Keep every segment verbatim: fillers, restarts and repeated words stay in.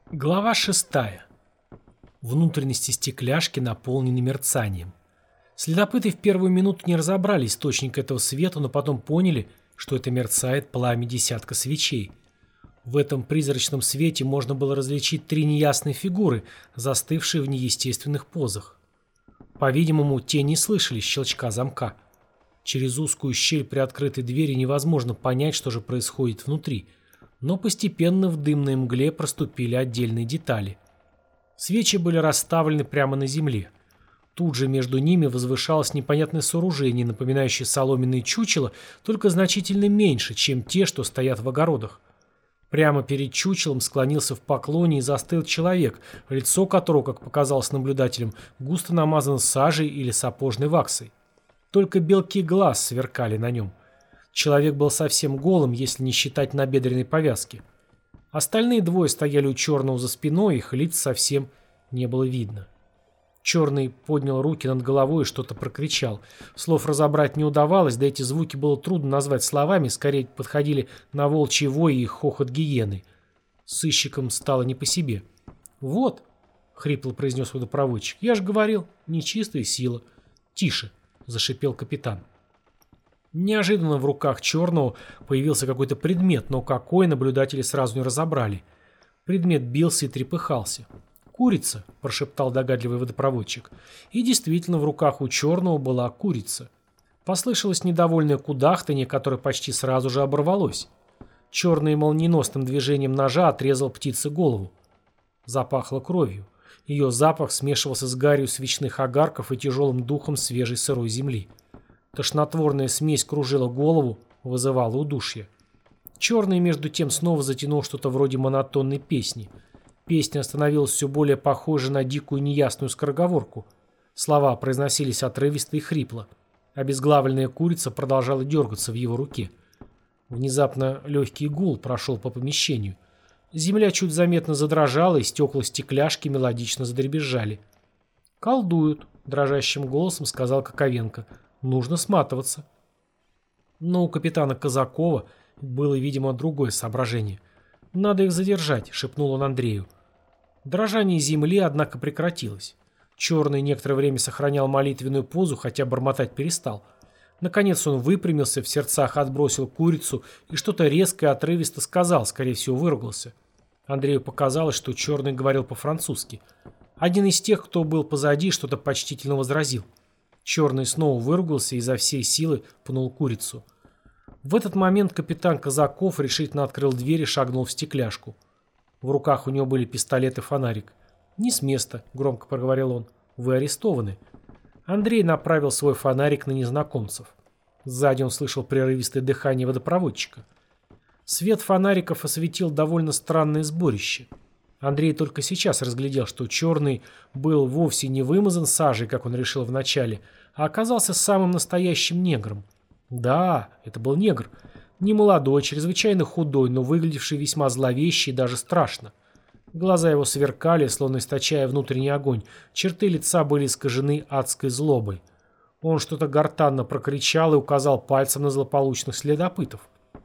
Глава шестая. Внутренности стекляшки наполнены мерцанием. Следопыты в первую минуту не разобрали источник этого света, но потом поняли, что это мерцает пламя десятка свечей. В этом призрачном свете можно было различить три неясные фигуры, застывшие в неестественных позах. По-видимому, те не слышали щелчка замка. Через узкую щель при открытой двери невозможно понять, что же происходит внутри, но постепенно в дымной мгле проступили отдельные детали. Свечи были расставлены прямо на земле. Тут же между ними возвышалось непонятное сооружение, напоминающее соломенные чучела, только значительно меньше, чем те, что стоят в огородах. Прямо перед чучелом склонился в поклоне и застыл человек, лицо которого, как показалось наблюдателям, густо намазано сажей или сапожной ваксой. Только белки глаз сверкали на нем. Человек был совсем голым, если не считать набедренной повязки. Остальные двое стояли у черного за спиной, их лиц совсем не было видно. Черный поднял руки над головой и что-то прокричал. Слов разобрать не удавалось, да эти звуки было трудно назвать словами, скорее подходили на волчий вой и хохот гиены. Сыщикам стало не по себе. «Вот», — хрипло произнес водопроводчик, — «я же говорил, нечистая сила». «Тише», — зашипел капитан. Неожиданно в руках черного появился какой-то предмет, но какой, наблюдатели сразу не разобрали. Предмет бился и трепыхался. «Курица», — прошептал догадливый водопроводчик. И действительно, в руках у черного была курица. Послышалось недовольное кудахтанье, которое почти сразу же оборвалось. Черный молниеносным движением ножа отрезал птице голову. Запахло кровью. Ее запах смешивался с гарью свечных огарков и тяжелым духом свежей сырой земли. Тошнотворная смесь кружила голову, вызывала удушье. Черный между тем снова затянул что-то вроде монотонной песни. Песня становилась все более похожей на дикую неясную скороговорку. Слова произносились отрывисто и хрипло. Обезглавленная курица продолжала дергаться в его руке. Внезапно легкий гул прошел по помещению. Земля чуть заметно задрожала, и стекла стекляшки мелодично задребезжали. «Колдуют», — дрожащим голосом сказал Коковенко. «Нужно сматываться». Но у капитана Казакова было, видимо, другое соображение. «Надо их задержать», — шепнул он Андрею. Дрожание земли, однако, прекратилось. Черный некоторое время сохранял молитвенную позу, хотя бормотать перестал. Наконец он выпрямился, в сердцах отбросил курицу и что-то резко и отрывисто сказал, скорее всего, выругался. Андрею показалось, что Черный говорил по-французски. Один из тех, кто был позади, что-то почтительно возразил. Черный снова выругался и изо всей силы пнул курицу. В этот момент капитан Казаков решительно открыл дверь и шагнул в стекляшку. В руках у него были пистолет и фонарик. «Не с места», — громко проговорил он. «Вы арестованы». Андрей направил свой фонарик на незнакомцев. Сзади он слышал прерывистое дыхание водопроводчика. Свет фонариков осветил довольно странное сборище. Андрей только сейчас разглядел, что Черный был вовсе не вымазан сажей, как он решил вначале, а оказался самым настоящим негром. Да, это был негр. Не молодой, чрезвычайно худой, но выглядевший весьма зловеще и даже страшно. Глаза его сверкали, словно источая внутренний огонь. Черты лица были искажены адской злобой. Он что-то гортанно прокричал и указал пальцем на злополучных следопытов.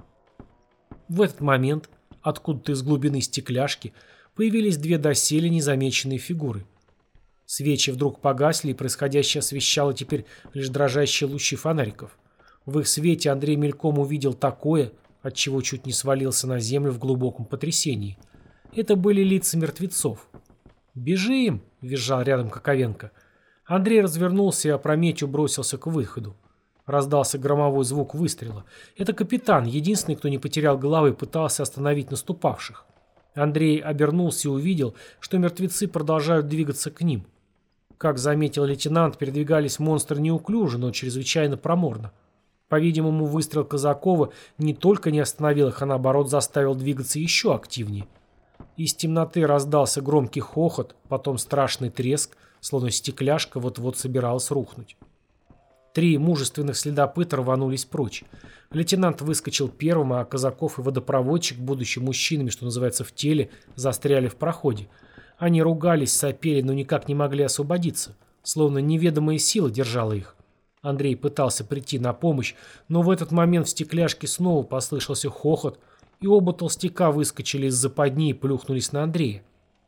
В этот момент, откуда-то из глубины стекляшки, появились две доселе незамеченные фигуры. Свечи вдруг погасли, и происходящее освещало теперь лишь дрожащие лучи фонариков. В их свете Андрей мельком увидел такое, от чего чуть не свалился на землю в глубоком потрясении. Это были лица мертвецов. «Бежим!» — визжал рядом Коковенко. Андрей развернулся и опрометью бросился к выходу. Раздался громовой звук выстрела. Это капитан, единственный, кто не потерял головы, пытался остановить наступавших. Андрей обернулся и увидел, что мертвецы продолжают двигаться к ним. Как заметил лейтенант, передвигались монстры неуклюже, но чрезвычайно проморно. По-видимому, выстрел Казакова не только не остановил их, а наоборот заставил двигаться еще активнее. Из темноты раздался громкий хохот, потом страшный треск, словно стекляшка вот-вот собиралась рухнуть. Три мужественных следопыта рванулись прочь. Лейтенант выскочил первым, а Казаков и водопроводчик, будучи мужчинами, что называется, в теле, застряли в проходе. Они ругались, сопели, но никак не могли освободиться, словно неведомая сила держала их. Андрей пытался прийти на помощь, но в этот момент в стекляшке снова послышался хохот, и оба толстяка выскочили из западни и плюхнулись на Андрея.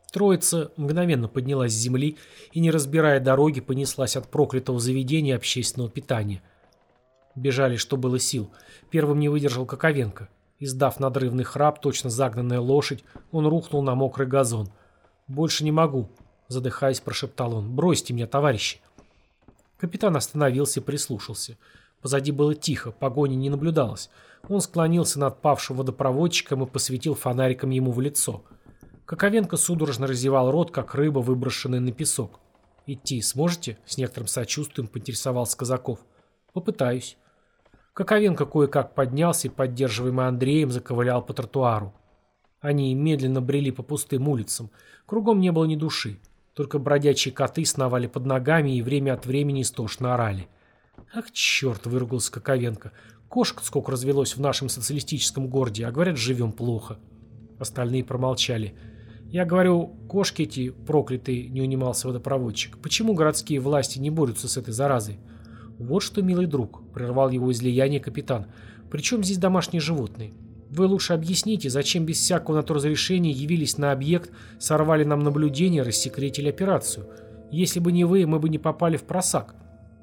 Троица мгновенно поднялась с земли и, не разбирая дороги, понеслась от проклятого заведения общественного питания. Бежали, что было сил. Первым не выдержал Коковенко. Издав надрывный храп, точно загнанная лошадь, он рухнул на мокрый газон. «Больше не могу», — задыхаясь, прошептал он. «Бросьте меня, товарищи». Капитан остановился и прислушался. Позади было тихо, погони не наблюдалось. Он склонился над павшим водопроводчиком и посветил фонариком ему в лицо. Коковенко судорожно разевал рот, как рыба, выброшенная на песок. «Идти сможете?» — с некоторым сочувствием поинтересовался Казаков. «Попытаюсь». Коковенко кое-как поднялся и, поддерживаемый Андреем, заковылял по тротуару. Они медленно брели по пустым улицам. Кругом не было ни души. Только бродячие коты сновали под ногами и время от времени истошно орали. «Ах, черт!» — выругался Коковенко. «Кошек сколько развелось в нашем социалистическом городе, а говорят, живем плохо». Остальные промолчали. «Я говорю, кошки эти проклятые», — не унимался водопроводчик. «Почему городские власти не борются с этой заразой?» «Вот что, милый друг», — прервал его излияние капитан. «При чем здесь домашние животные? Вы лучше объясните, зачем без всякого на то разрешения явились на объект, сорвали нам наблюдение, рассекретили операцию? Если бы не вы, мы бы не попали в просак».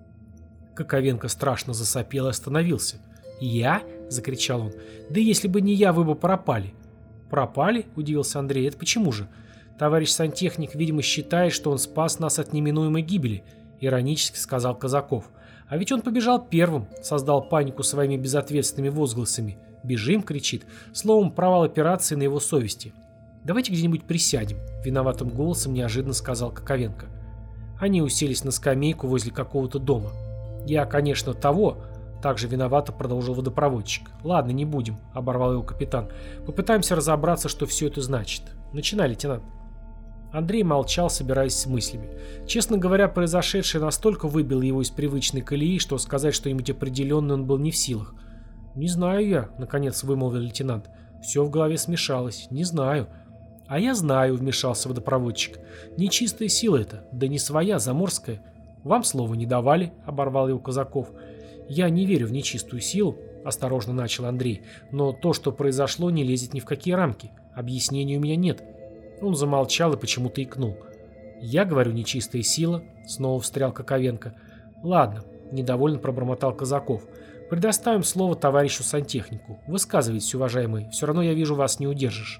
Коковенко страшно засопел и остановился. «Я?» — закричал он. «Да если бы не я, вы бы пропали». «Пропали?» — удивился Андрей. «Это почему же? Товарищ сантехник, видимо, считает, что он спас нас от неминуемой гибели», — иронически сказал Казаков. «А ведь он побежал первым, создал панику своими безответственными возгласами. «Бежим!» — кричит. Словом, провал операции на его совести. «Давайте где-нибудь присядем», — виноватым голосом неожиданно сказал Коковенко. Они уселись на скамейку возле какого-то дома. «Я, конечно, того», — также виновато продолжил водопроводчик. «Ладно, не будем», — оборвал его капитан. «Попытаемся разобраться, что все это значит. Начинай, лейтенант». Андрей молчал, собираясь с мыслями. Честно говоря, произошедшее настолько выбило его из привычной колеи, что сказать что-нибудь определенное он был не в силах. «Не знаю я», — наконец вымолвил лейтенант. «Все в голове смешалось. Не знаю». «А я знаю», — вмешался водопроводчик. «Нечистая сила это, да не своя, заморская. Вам слова не давали», — оборвал его Казаков. «Я не верю в нечистую силу», — осторожно начал Андрей. «Но то, что произошло, не лезет ни в какие рамки. Объяснений у меня нет». Он замолчал и почему-то икнул. «Я говорю, нечистая сила», — снова встрял Коковенко. «Ладно», — недовольно пробормотал Казаков. «Предоставим слово товарищу сантехнику. Высказывайтесь, уважаемый, все равно я вижу, вас не удержишь».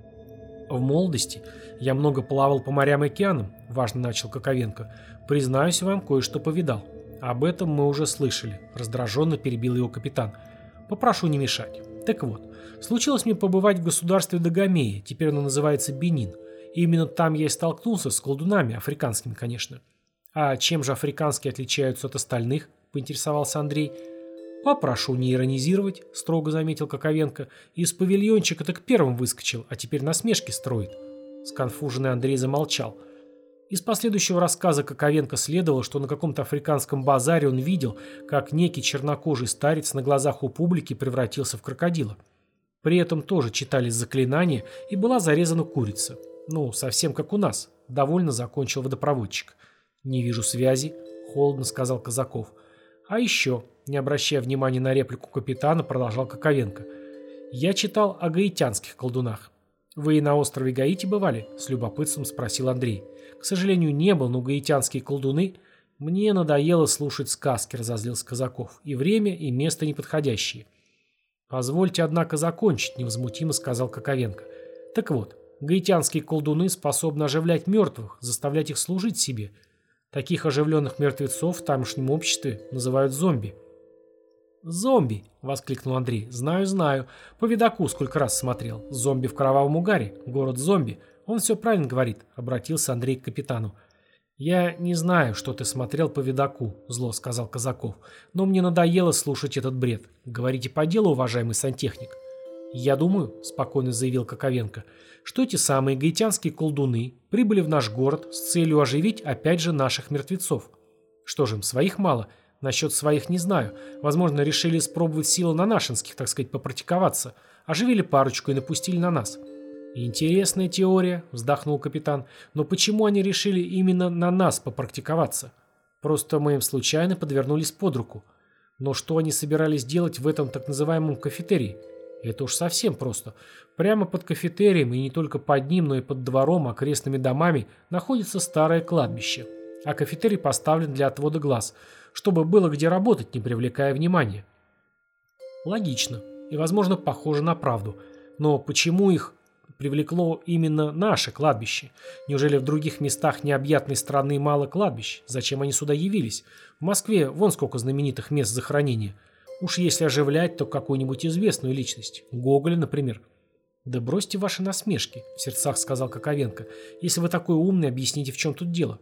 «В молодости я много плавал по морям и океанам», — важно начал Коковенко. «Признаюсь вам, кое-что повидал. Об этом мы уже слышали», — раздраженно перебил его капитан. «Попрошу не мешать. Так вот, случилось мне побывать в государстве Дагомея, теперь оно называется Бенин. И именно там я и столкнулся с колдунами, африканскими, конечно». «А чем же африканские отличаются от остальных?» — поинтересовался Андрей. «Попрошу не иронизировать», — строго заметил Коковенко. «Из павильончика так первым выскочил, а теперь насмешки строит». Сконфуженный Андрей замолчал. Из последующего рассказа Коковенко следовало, что на каком-то африканском базаре он видел, как некий чернокожий старец на глазах у публики превратился в крокодила. При этом тоже читались заклинания, и была зарезана курица. Ну, совсем как у нас, довольно закончил водопроводчик. «Не вижу связи», — холодно сказал Казаков. «А еще», не обращая внимания на реплику капитана, продолжал Коковенко. «Я читал о гаитянских колдунах». «Вы и на острове Гаити бывали?» — с любопытством спросил Андрей. «К сожалению, не был, но гаитянские колдуны...» «Мне надоело слушать сказки», — разозлился Казаков. «И время, и место неподходящие». «Позвольте, однако, закончить», — невозмутимо сказал Коковенко. «Так вот, гаитянские колдуны способны оживлять мертвых, заставлять их служить себе. Таких оживленных мертвецов в тамошнем обществе называют зомби». «Зомби!» — воскликнул Андрей. «Знаю, знаю. По видаку сколько раз смотрел. Зомби в кровавом угаре. Город зомби. Он все правильно говорит», — обратился Андрей к капитану. «Я не знаю, что ты смотрел по видаку», — зло сказал Казаков. «Но мне надоело слушать этот бред. Говорите по делу, уважаемый сантехник». «Я думаю», — спокойно заявил Коковенко, «что эти самые гаитянские колдуны прибыли в наш город с целью оживить опять же наших мертвецов. Что же им, своих мало? Насчет своих не знаю. Возможно, решили испробовать силу на нашинских, так сказать, попрактиковаться. Оживили парочку и напустили на нас». «Интересная теория», — вздохнул капитан. «Но почему они решили именно на нас попрактиковаться? Просто мы им случайно подвернулись под руку. Но что они собирались делать в этом так называемом кафетерии? Это уж совсем просто. Прямо под кафетерием, и не только под ним, но и под двором, окрестными домами, находится старое кладбище. А кафетерий поставлен для отвода глаз, чтобы было где работать, не привлекая внимания. Логично. И, возможно, похоже на правду. Но почему их привлекло именно наше кладбище? Неужели в других местах необъятной страны мало кладбищ? Зачем они сюда явились? В Москве вон сколько знаменитых мест захоронения. Уж если оживлять, то какую-нибудь известную личность. Гоголя, например. «Да бросьте ваши насмешки», — в сердцах сказал Коковенко. «Если вы такой умный, объясните, в чем тут дело».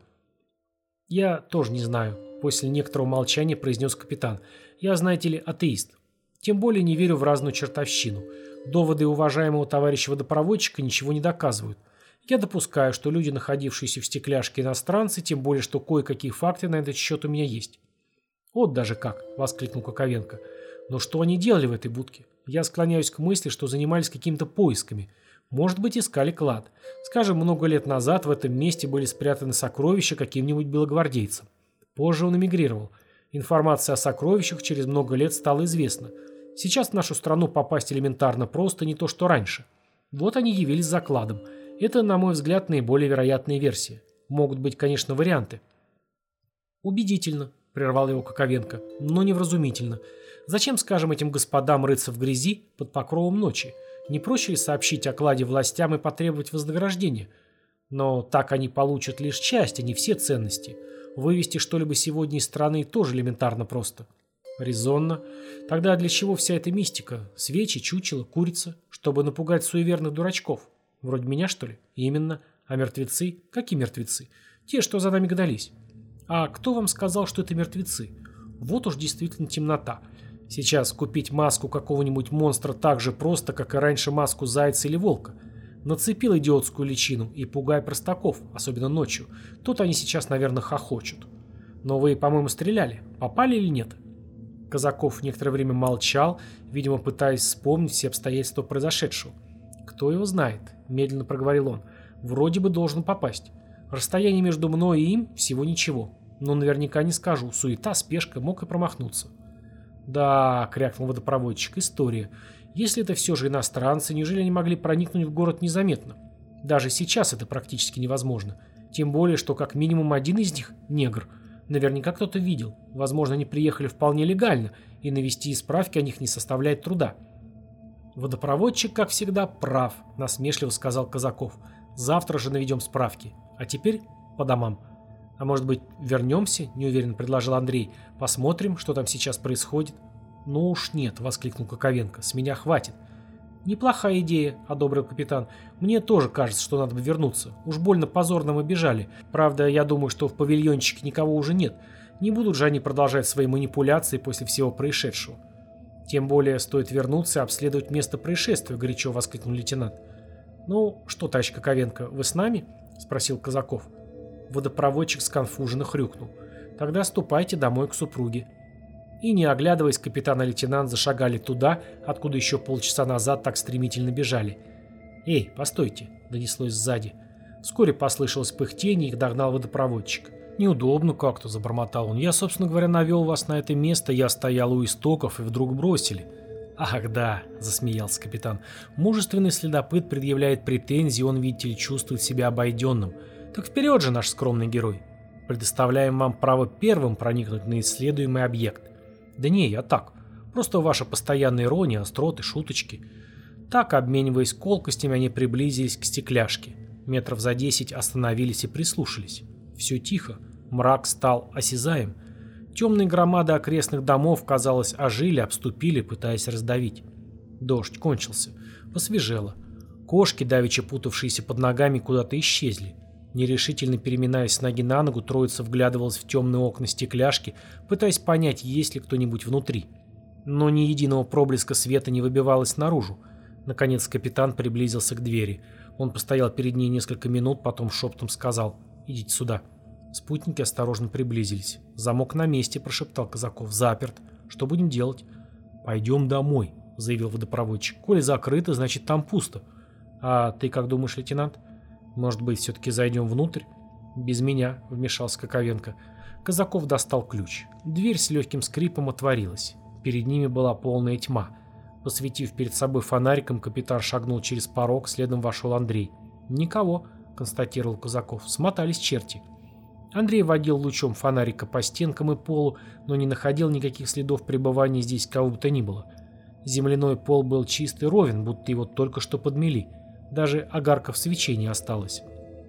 «Я тоже не знаю», — после некоторого молчания произнес капитан. «Я, знаете ли, атеист. Тем более не верю в разную чертовщину. Доводы уважаемого товарища водопроводчика ничего не доказывают. Я допускаю, что люди, находившиеся в стекляшке, иностранцы, тем более, что кое-какие факты на этот счет у меня есть». «Вот даже как!» — воскликнул Коковенко. «Но что они делали в этой будке? Я склоняюсь к мысли, что занимались какими-то поисками. Может быть, искали клад. Скажем, много лет назад в этом месте были спрятаны сокровища каким-нибудь белогвардейцем. Позже он эмигрировал. Информация о сокровищах через много лет стала известна. Сейчас в нашу страну попасть элементарно просто, не то что раньше. Вот они явились за кладом. Это, на мой взгляд, наиболее вероятная версия. Могут быть, конечно, варианты». «Убедительно», — прервал его Коковенко, — «но невразумительно. Зачем, скажем, этим господам рыться в грязи под покровом ночи? Не проще ли сообщить о кладе властям и потребовать вознаграждения? Но так они получат лишь часть, а не все ценности. Вывести что-либо сегодня из страны тоже элементарно просто». «Резонно. Тогда для чего вся эта мистика? Свечи, чучело, курица? Чтобы напугать суеверных дурачков? Вроде меня, что ли?» «Именно. А мертвецы? Какие мертвецы? Те, что за нами гнались». «А кто вам сказал, что это мертвецы? Вот уж действительно темнота. Сейчас купить маску какого-нибудь монстра так же просто, как и раньше маску зайца или волка. Нацепил идиотскую личину и пугай простаков, особенно ночью. Тут они сейчас, наверное, хохочут. Но вы, по-моему, стреляли. Попали или нет?» Казаков некоторое время молчал, видимо, пытаясь вспомнить все обстоятельства произошедшего. «Кто его знает?» – медленно проговорил он. «Вроде бы должен попасть. Расстояние между мной и им всего ничего. Но наверняка не скажу. Суета, спешка, мог и промахнуться». «Да», — крякнул водопроводчик, — «история. Если это все же иностранцы, неужели они могли проникнуть в город незаметно? Даже сейчас это практически невозможно. Тем более, что как минимум один из них — негр. Наверняка кто-то видел. Возможно, они приехали вполне легально, и навести справки о них не составляет труда». «Водопроводчик, как всегда, прав», — насмешливо сказал Казаков. «Завтра же наведем справки. А теперь по домам». «А может быть, вернемся?» – неуверенно предложил Андрей. «Посмотрим, что там сейчас происходит». «Ну уж нет», – воскликнул Коковенко. «С меня хватит». «Неплохая идея», – одобрил капитан. «Мне тоже кажется, что надо бы вернуться. Уж больно позорно мы бежали. Правда, я думаю, что в павильончике никого уже нет. Не будут же они продолжать свои манипуляции после всего происшедшего». «Тем более стоит вернуться и обследовать место происшествия», – горячо воскликнул лейтенант. «Ну что, товарищ Коковенко, вы с нами?» – спросил Казаков. Водопроводчик сконфуженно хрюкнул. «Тогда ступайте домой к супруге». И, не оглядываясь, капитан и лейтенант зашагали туда, откуда еще полчаса назад так стремительно бежали. «Эй, постойте!» — донеслось сзади. Вскоре послышалось пыхтение, их догнал водопроводчик. «Неудобно как-то», — забормотал он. «Я, собственно говоря, навел вас на это место, я стоял у истоков, и вдруг бросили». «Ах, да», — засмеялся капитан. «Мужественный следопыт предъявляет претензии, он, видите ли, чувствует себя обойденным. Так вперед же, наш скромный герой. Предоставляем вам право первым проникнуть на исследуемый объект». «Да не, я так. Просто ваша постоянная ирония, остроты, шуточки». Так, обмениваясь колкостями, они приблизились к стекляшке. Метров за десять остановились и прислушались. Все тихо. Мрак стал осязаем. Темные громады окрестных домов, казалось, ожили, обступили, пытаясь раздавить. Дождь кончился. Посвежело. Кошки, давеча путавшиеся под ногами, куда-то исчезли. Нерешительно переминаясь с ноги на ногу, троица вглядывалась в темные окна стекляшки, пытаясь понять, есть ли кто-нибудь внутри. Но ни единого проблеска света не выбивалось наружу. Наконец капитан приблизился к двери. Он постоял перед ней несколько минут, потом шепотом сказал: «Идите сюда». Спутники осторожно приблизились. «Замок на месте», — прошептал Казаков. «Заперт. Что будем делать?» «Пойдем домой», — заявил водопроводчик. «Коли закрыто, значит, там пусто». «А ты как думаешь, лейтенант?» «Может быть, все-таки зайдем внутрь?» «Без меня», — вмешался Коковенко. Казаков достал ключ. Дверь с легким скрипом отворилась. Перед ними была полная тьма. Посветив перед собой фонариком, капитан шагнул через порог, следом вошел Андрей. «Никого», — констатировал Казаков, — «смотались черти». Андрей водил лучом фонарика по стенкам и полу, но не находил никаких следов пребывания здесь кого бы то ни было. Земляной пол был чист и ровен, будто его только что подмели. Даже огарков свечей не осталось.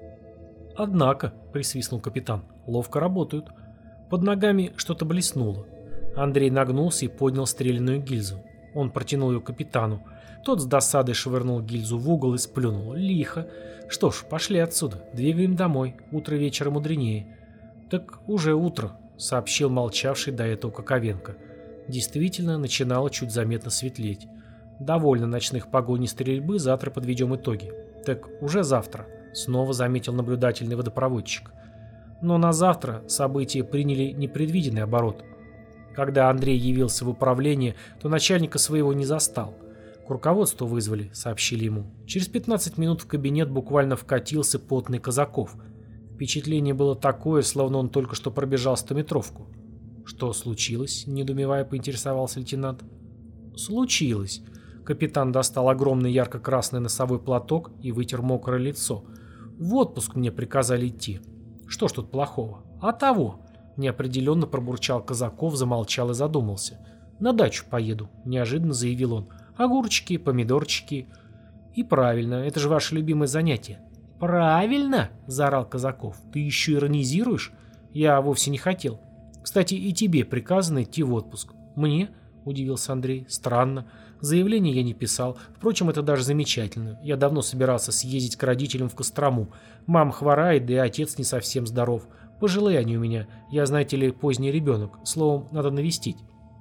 «Однако», — присвистнул капитан, — «ловко работают». Под ногами что-то блеснуло. Андрей нагнулся и поднял стреляную гильзу. Он протянул ее капитану. Тот с досадой швырнул гильзу в угол и сплюнул. «Лихо. Что ж, пошли отсюда. Двигаем домой. Утро вечера мудренее». «Так уже утро», — сообщил молчавший до этого Коковенко. Действительно, начинало чуть заметно светлеть. «Довольно ночных погонь и стрельбы, завтра подведем итоги». «Так уже завтра», — снова заметил наблюдательный водопроводчик. Но на завтра события приняли непредвиденный оборот. Когда Андрей явился в управление, то начальника своего не застал. «К руководству вызвали», — сообщили ему. Через пятнадцать минут в кабинет буквально вкатился потный Казаков. Впечатление было такое, словно он только что пробежал стометровку. «Что случилось?» — недоумевая поинтересовался лейтенант. «Случилось». Капитан достал огромный ярко-красный носовой платок и вытер мокрое лицо. «В отпуск мне приказали идти». «Что ж тут плохого?» «А того!» — неопределенно пробурчал Казаков, замолчал и задумался. «На дачу поеду», — неожиданно заявил он. «Огурчики, помидорчики». «И правильно, это же ваше любимое занятие». «Правильно!» — заорал Казаков. «Ты еще иронизируешь? Я вовсе не хотел. Кстати, и тебе приказано идти в отпуск». «Мне?» — удивился Андрей. «Странно. Заявление я не писал. Впрочем, это даже замечательно. Я давно собирался съездить к родителям в Кострому. Мама хворает, да и отец не совсем здоров. Пожилые они у меня. Я, знаете ли, поздний ребенок. Словом, надо навестить».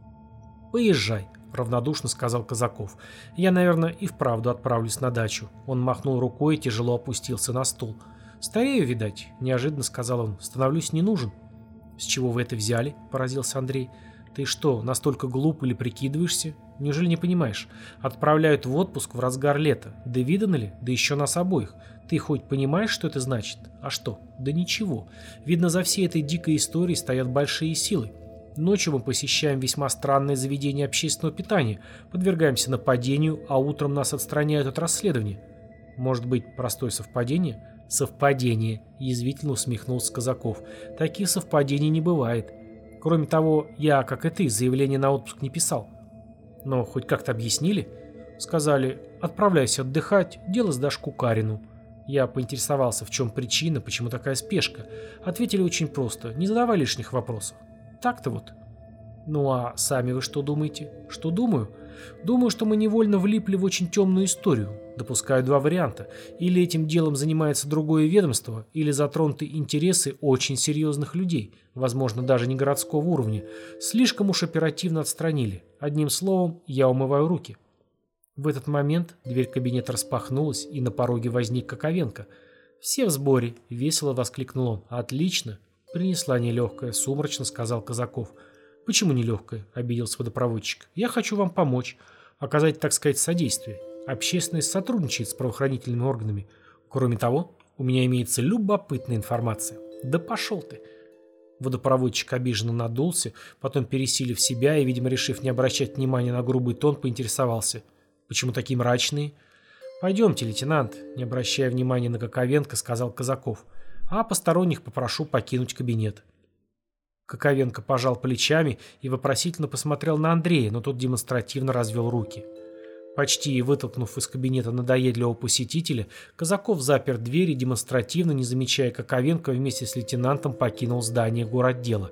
«Поезжай», — равнодушно сказал Казаков. «Я, наверное, и вправду отправлюсь на дачу». Он махнул рукой и тяжело опустился на стул. «Старею, видать», — неожиданно сказал он. «Становлюсь не нужен». «С чего вы это взяли?» — поразился Андрей. «Ты что, настолько глуп или прикидываешься? Неужели не понимаешь? Отправляют в отпуск в разгар лета. Да видано ли? Да еще нас обоих. Ты хоть понимаешь, что это значит? А что? Да ничего. Видно, за всей этой дикой историей стоят большие силы. Ночью мы посещаем весьма странное заведение общественного питания, подвергаемся нападению, а утром нас отстраняют от расследования. Может быть, простое совпадение?» «Совпадение», — язвительно усмехнулся Казаков. «Таких совпадений не бывает. Кроме того, я, как и ты, заявление на отпуск не писал». «Но хоть как-то объяснили?» «Сказали, отправляйся отдыхать, дело сдашь Кукарину». Я поинтересовался, в чем причина, почему такая спешка. Ответили очень просто, не задавай лишних вопросов. Так-то вот. «Ну а сами вы что думаете?» «Что думаю?» «Думаю, что мы невольно влипли в очень темную историю. Допускаю два варианта. Или этим делом занимается другое ведомство, или затронуты интересы очень серьезных людей, возможно, даже не городского уровня. Слишком уж оперативно отстранили. Одним словом, я умываю руки». В этот момент дверь кабинета распахнулась, и на пороге возник Коковенко. «Все в сборе», — весело воскликнул он. «Отлично». «Принесла нелегкая», — сумрачно сказал Казаков. «Почему нелегкая?» — обиделся водопроводчик. «Я хочу вам помочь, оказать, так сказать, содействие. Общественность сотрудничает с правоохранительными органами. Кроме того, у меня имеется любопытная информация». «Да пошел ты!» Водопроводчик обиженно надулся, потом, пересилив себя и, видимо, решив не обращать внимания на грубый тон, поинтересовался. «Почему такие мрачные?» «Пойдемте, лейтенант», — не обращая внимания на Коковенко, сказал Казаков. «А посторонних попрошу покинуть кабинет». Коковенко пожал плечами и вопросительно посмотрел на Андрея, но тот демонстративно развел руки. Почти вытолкнув из кабинета надоедливого посетителя, Казаков запер дверь и, демонстративно, не замечая Коковенко, вместе с лейтенантом покинул здание горотдела.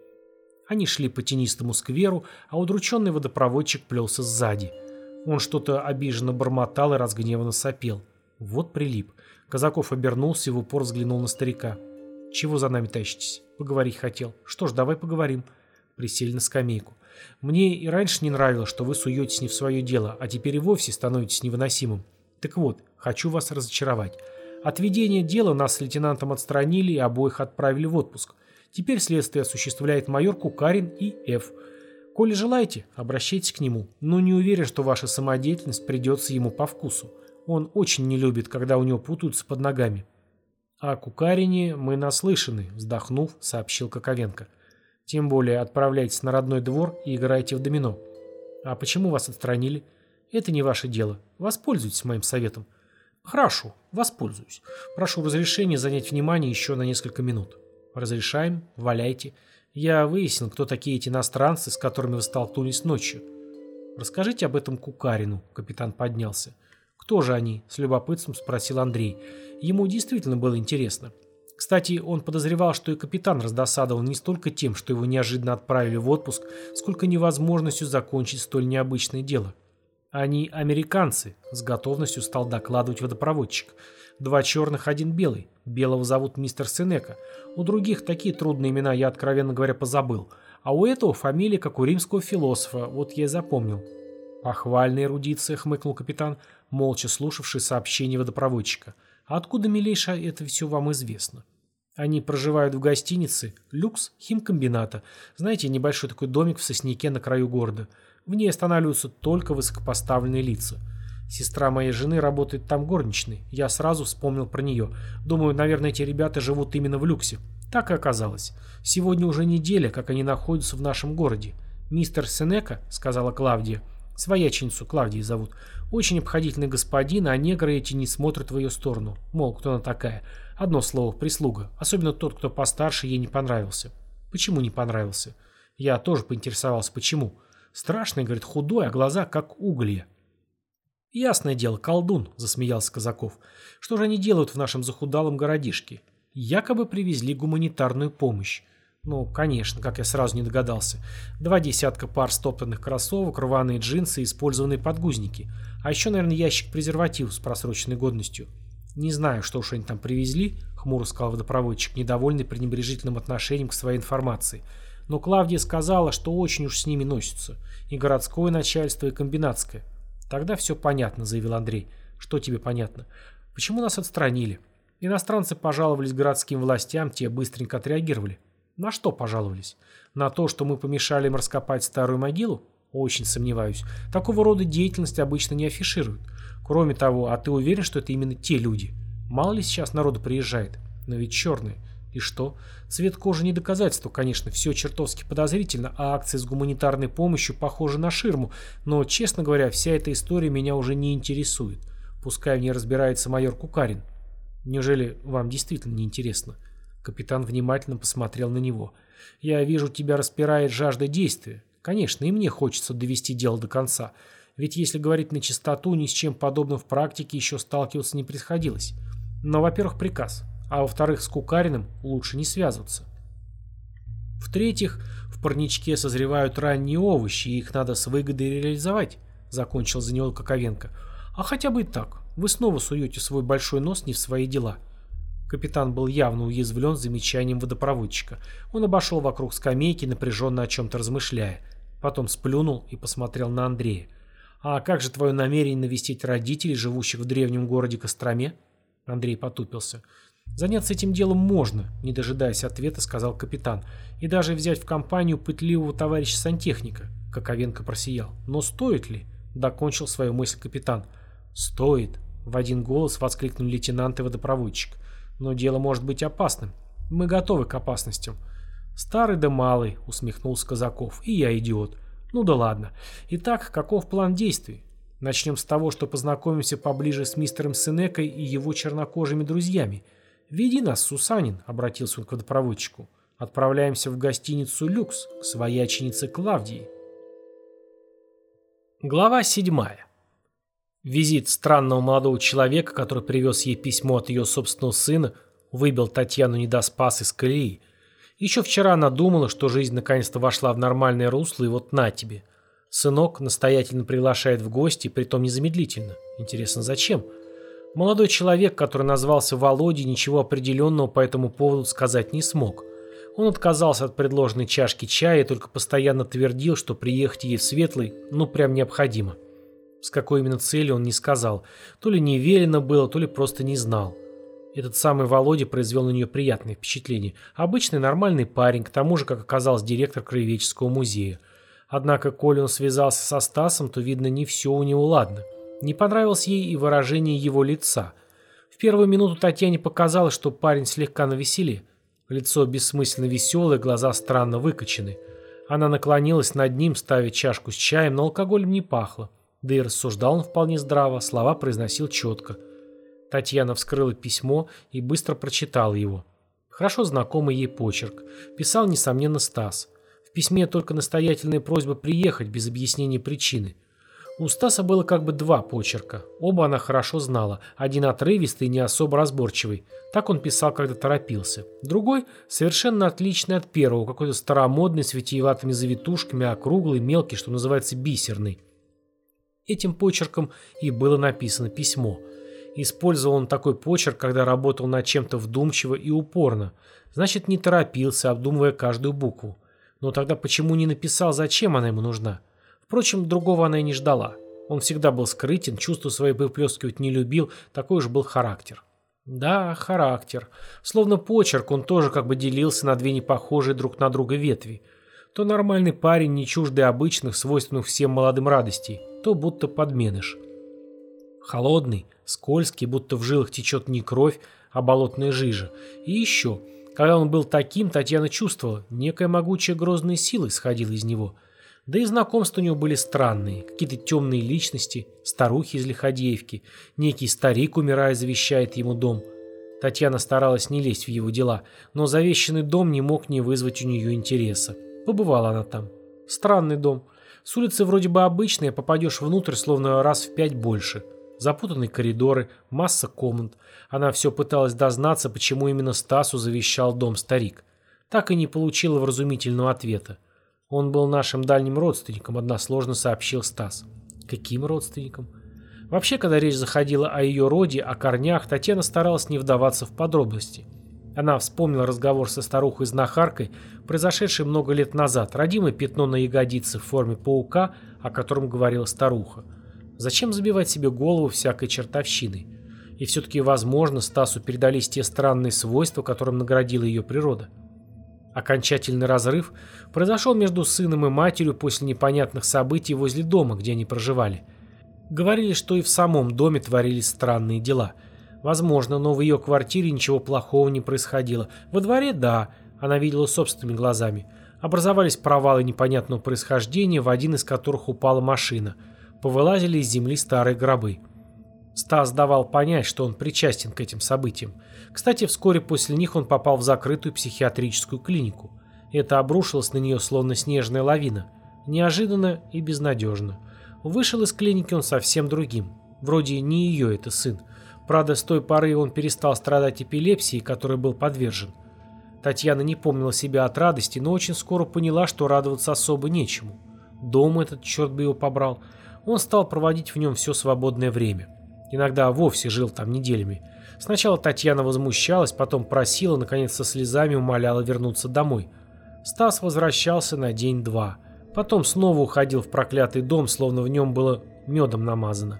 Они шли по тенистому скверу, а удрученный водопроводчик плелся сзади. Он что-то обиженно бормотал и разгневанно сопел. Вот прилип. Казаков обернулся и в упор взглянул на старика. «Чего за нами тащитесь? Поговорить хотел. Что ж, давай поговорим». Присели на скамейку. «Мне и раньше не нравилось, что вы суетесь не в свое дело, а теперь и вовсе становитесь невыносимым. Так вот, хочу вас разочаровать. От ведения дела нас с лейтенантом отстранили и обоих отправили в отпуск. Теперь следствие осуществляет майор Кукарин и Ф. Коли желаете, обращайтесь к нему, но не уверен, что ваша самодеятельность придется ему по вкусу. Он очень не любит, когда у него путаются под ногами». «О Кукарине мы наслышаны», — вздохнув, сообщил Коковенко. «Тем более отправляйтесь на родной двор и играйте в домино». «А почему вас отстранили?» Это не ваше дело. Воспользуйтесь моим советом. Хорошо, воспользуюсь. Прошу разрешения занять внимание еще на несколько минут. Разрешаем, валяйте. Я выяснил, кто такие эти иностранцы, с которыми вы столкнулись ночью. Расскажите об этом Кукарину, капитан поднялся. Кто же они? С любопытством спросил Андрей. Ему действительно было интересно. Кстати, он подозревал, что и капитан раздосадовал не столько тем, что его неожиданно отправили в отпуск, сколько невозможностью закончить столь необычное дело. Они американцы, с готовностью стал докладывать водопроводчик. Два черных, один белый. Белого зовут мистер Сенека. У других такие трудные имена я, откровенно говоря, позабыл. А у этого фамилия, как у римского философа, вот я и запомнил. Похвальная эрудиция, хмыкнул капитан, молча слушавший сообщение водопроводчика. А откуда, милейшее, это все вам известно? Они проживают в гостинице «Люкс» химкомбината. Знаете, небольшой такой домик в сосняке на краю города. В ней останавливаются только высокопоставленные лица. Сестра моей жены работает там горничной. Я сразу вспомнил про нее. Думаю, наверное, эти ребята живут именно в «Люксе». Так и оказалось. Сегодня уже неделя, как они находятся в нашем городе. «Мистер Сенека», — сказала Клавдия, — свояченицу Клавдии зовут, очень обходительный господин, а негры эти не смотрят в ее сторону. Мол, кто она такая? Одно слово, прислуга. Особенно тот, кто постарше, ей не понравился. Почему не понравился? Я тоже поинтересовался, почему. Страшный, говорит, худой, а глаза как уголья. Ясное дело, колдун, засмеялся Казаков. Что же они делают в нашем захудалом городишке? Якобы привезли гуманитарную помощь. Ну, конечно, как я сразу не догадался. Два десятка пар стоптанных кроссовок, рваные джинсы и использованные подгузники. А еще, наверное, ящик презервативов с просроченной годностью. Не знаю, что уж они там привезли, хмуро сказал водопроводчик, недовольный пренебрежительным отношением к своей информации. Но Клавдия сказала, что очень уж с ними носятся. И городское начальство, и комбинатское. Тогда все понятно, заявил Андрей. Что тебе понятно? Почему нас отстранили? Иностранцы пожаловались городским властям, те быстренько отреагировали. На что пожаловались? На то, что мы помешали им раскопать старую могилу? Очень сомневаюсь. Такого рода деятельность обычно не афишируют. Кроме того, а ты уверен, что это именно те люди? Мало ли сейчас народу приезжает. Но ведь черные. И что? Цвет кожи не доказательство, конечно, все чертовски подозрительно, а акции с гуманитарной помощью похожи на ширму. Но, честно говоря, вся эта история меня уже не интересует. Пускай в ней разбирается майор Кукарин. Неужели вам действительно не интересно? Капитан внимательно посмотрел на него. «Я вижу, тебя распирает жажда действия. Конечно, и мне хочется довести дело до конца. Ведь если говорить на чистоту, ни с чем подобным в практике еще сталкиваться не приходилось. Но, во-первых, приказ. А во-вторых, с Кукариным лучше не связываться. В-третьих, в парничке созревают ранние овощи, и их надо с выгодой реализовать», — закончил за него Коковенко. «А хотя бы и так. Вы снова суете свой большой нос не в свои дела». Капитан был явно уязвлен замечанием водопроводчика. Он обошел вокруг скамейки, напряженно о чем-то размышляя. Потом сплюнул и посмотрел на Андрея. «А как же твое намерение навестить родителей, живущих в древнем городе Костроме?» Андрей потупился. «Заняться этим делом можно», — не дожидаясь ответа, сказал капитан. «И даже взять в компанию пытливого товарища сантехника». Коковенко просиял. «Но стоит ли?» — докончил свою мысль капитан. «Стоит», — в один голос воскликнул лейтенант и водопроводчик. «Но дело может быть опасным. Мы готовы к опасностям». «Старый да малый», — усмехнулся Казаков. «И я идиот. Ну да ладно. Итак, каков план действий? Начнем с того, что познакомимся поближе с мистером Сенекой и его чернокожими друзьями. Веди нас, Сусанин», — обратился он к водопроводчику. «Отправляемся в гостиницу «Люкс» к свояченице Клавдии». Глава седьмая. Визит странного молодого человека, который привез ей письмо от ее собственного сына, выбил Татьяну Недоспас из колеи. Еще вчера она думала, что жизнь наконец-то вошла в нормальное русло, и вот на тебе. Сынок настоятельно приглашает в гости, притом незамедлительно. Интересно, зачем? Молодой человек, который назвался Володей, ничего определенного по этому поводу сказать не смог. Он отказался от предложенной чашки чая и только постоянно твердил, что приехать ей в Светлый, ну прям необходимо. С какой именно целью он не сказал. То ли не велено было, то ли просто не знал. Этот самый Володя произвел на нее приятное впечатление. Обычный нормальный парень, к тому же, как оказалось, директор краеведческого музея. Однако, коли он связался со Стасом, то, видно, не все у него ладно. Не понравилось ей и выражение его лица. В первую минуту Татьяне показалось, что парень слегка навеселе. Лицо бессмысленно веселое, глаза странно выкочены. Она наклонилась над ним, ставя чашку с чаем, но алкоголем не пахло. Да и рассуждал он вполне здраво, слова произносил четко. Татьяна вскрыла письмо и быстро прочитала его. Хорошо знакомый ей почерк. Писал, несомненно, Стас. В письме только настоятельная просьба приехать без объяснения причины. У Стаса было как бы два почерка. Оба она хорошо знала. Один отрывистый и не особо разборчивый. Так он писал, когда торопился. Другой совершенно отличный от первого, какой-то старомодный, с витиеватыми завитушками, округлый, мелкий, что называется бисерный. Этим почерком и было написано письмо. Использовал он такой почерк, когда работал над чем-то вдумчиво и упорно. Значит, не торопился, обдумывая каждую букву. Но тогда почему не написал, зачем она ему нужна? Впрочем, другого она и не ждала. Он всегда был скрытен, чувства свои выплескивать не любил, такой уж был характер. Да, характер. Словно почерк, он тоже как бы делился на две непохожие друг на друга ветви. То нормальный парень, не чуждый обычных, свойственных всем молодым радостей, то будто подменыш. Холодный, скользкий, будто в жилах течет не кровь, а болотная жижа. И еще, когда он был таким, Татьяна чувствовала, некая могучая грозная сила исходила из него. Да и знакомства у него были странные, какие-то темные личности, старухи из Лиходеевки, некий старик, умирая, завещает ему дом. Татьяна старалась не лезть в его дела, но завещанный дом не мог не вызвать у нее интереса. Побывала она там. Странный дом. С улицы вроде бы обычная, попадешь внутрь словно раз в пять больше. Запутанные коридоры, масса комнат. Она все пыталась дознаться, почему именно Стасу завещал дом старик. Так и не получила вразумительного ответа. Он был нашим дальним родственником, односложно сообщил Стас. Каким родственником? Вообще, когда речь заходила о ее роде, о корнях, Татьяна старалась не вдаваться в подробности. Она вспомнила разговор со старухой-знахаркой, произошедший много лет назад, родимое пятно на ягодице в форме паука, о котором говорила старуха. Зачем забивать себе голову всякой чертовщиной? И все-таки, возможно, Стасу передались те странные свойства, которым наградила ее природа. Окончательный разрыв произошел между сыном и матерью после непонятных событий возле дома, где они проживали. Говорили, что и в самом доме творились странные дела. Возможно, но в ее квартире ничего плохого не происходило. Во дворе – да, она видела собственными глазами. Образовались провалы непонятного происхождения, в один из которых упала машина. Повылазили из земли старые гробы. Стас давал понять, что он причастен к этим событиям. Кстати, вскоре после них он попал в закрытую психиатрическую клинику. Это обрушилось на нее словно снежная лавина. Неожиданно и безнадежно. Вышел из клиники он совсем другим. Вроде не ее это сын. Правда, с той поры он перестал страдать эпилепсией, которой был подвержен. Татьяна не помнила себя от радости, но очень скоро поняла, что радоваться особо нечему. Дом этот, черт бы его побрал. Он стал проводить в нем все свободное время. Иногда вовсе жил там неделями. Сначала Татьяна возмущалась, потом просила, наконец со слезами умоляла вернуться домой. Стас возвращался на день-два. Потом снова уходил в проклятый дом, словно в нем было медом намазано.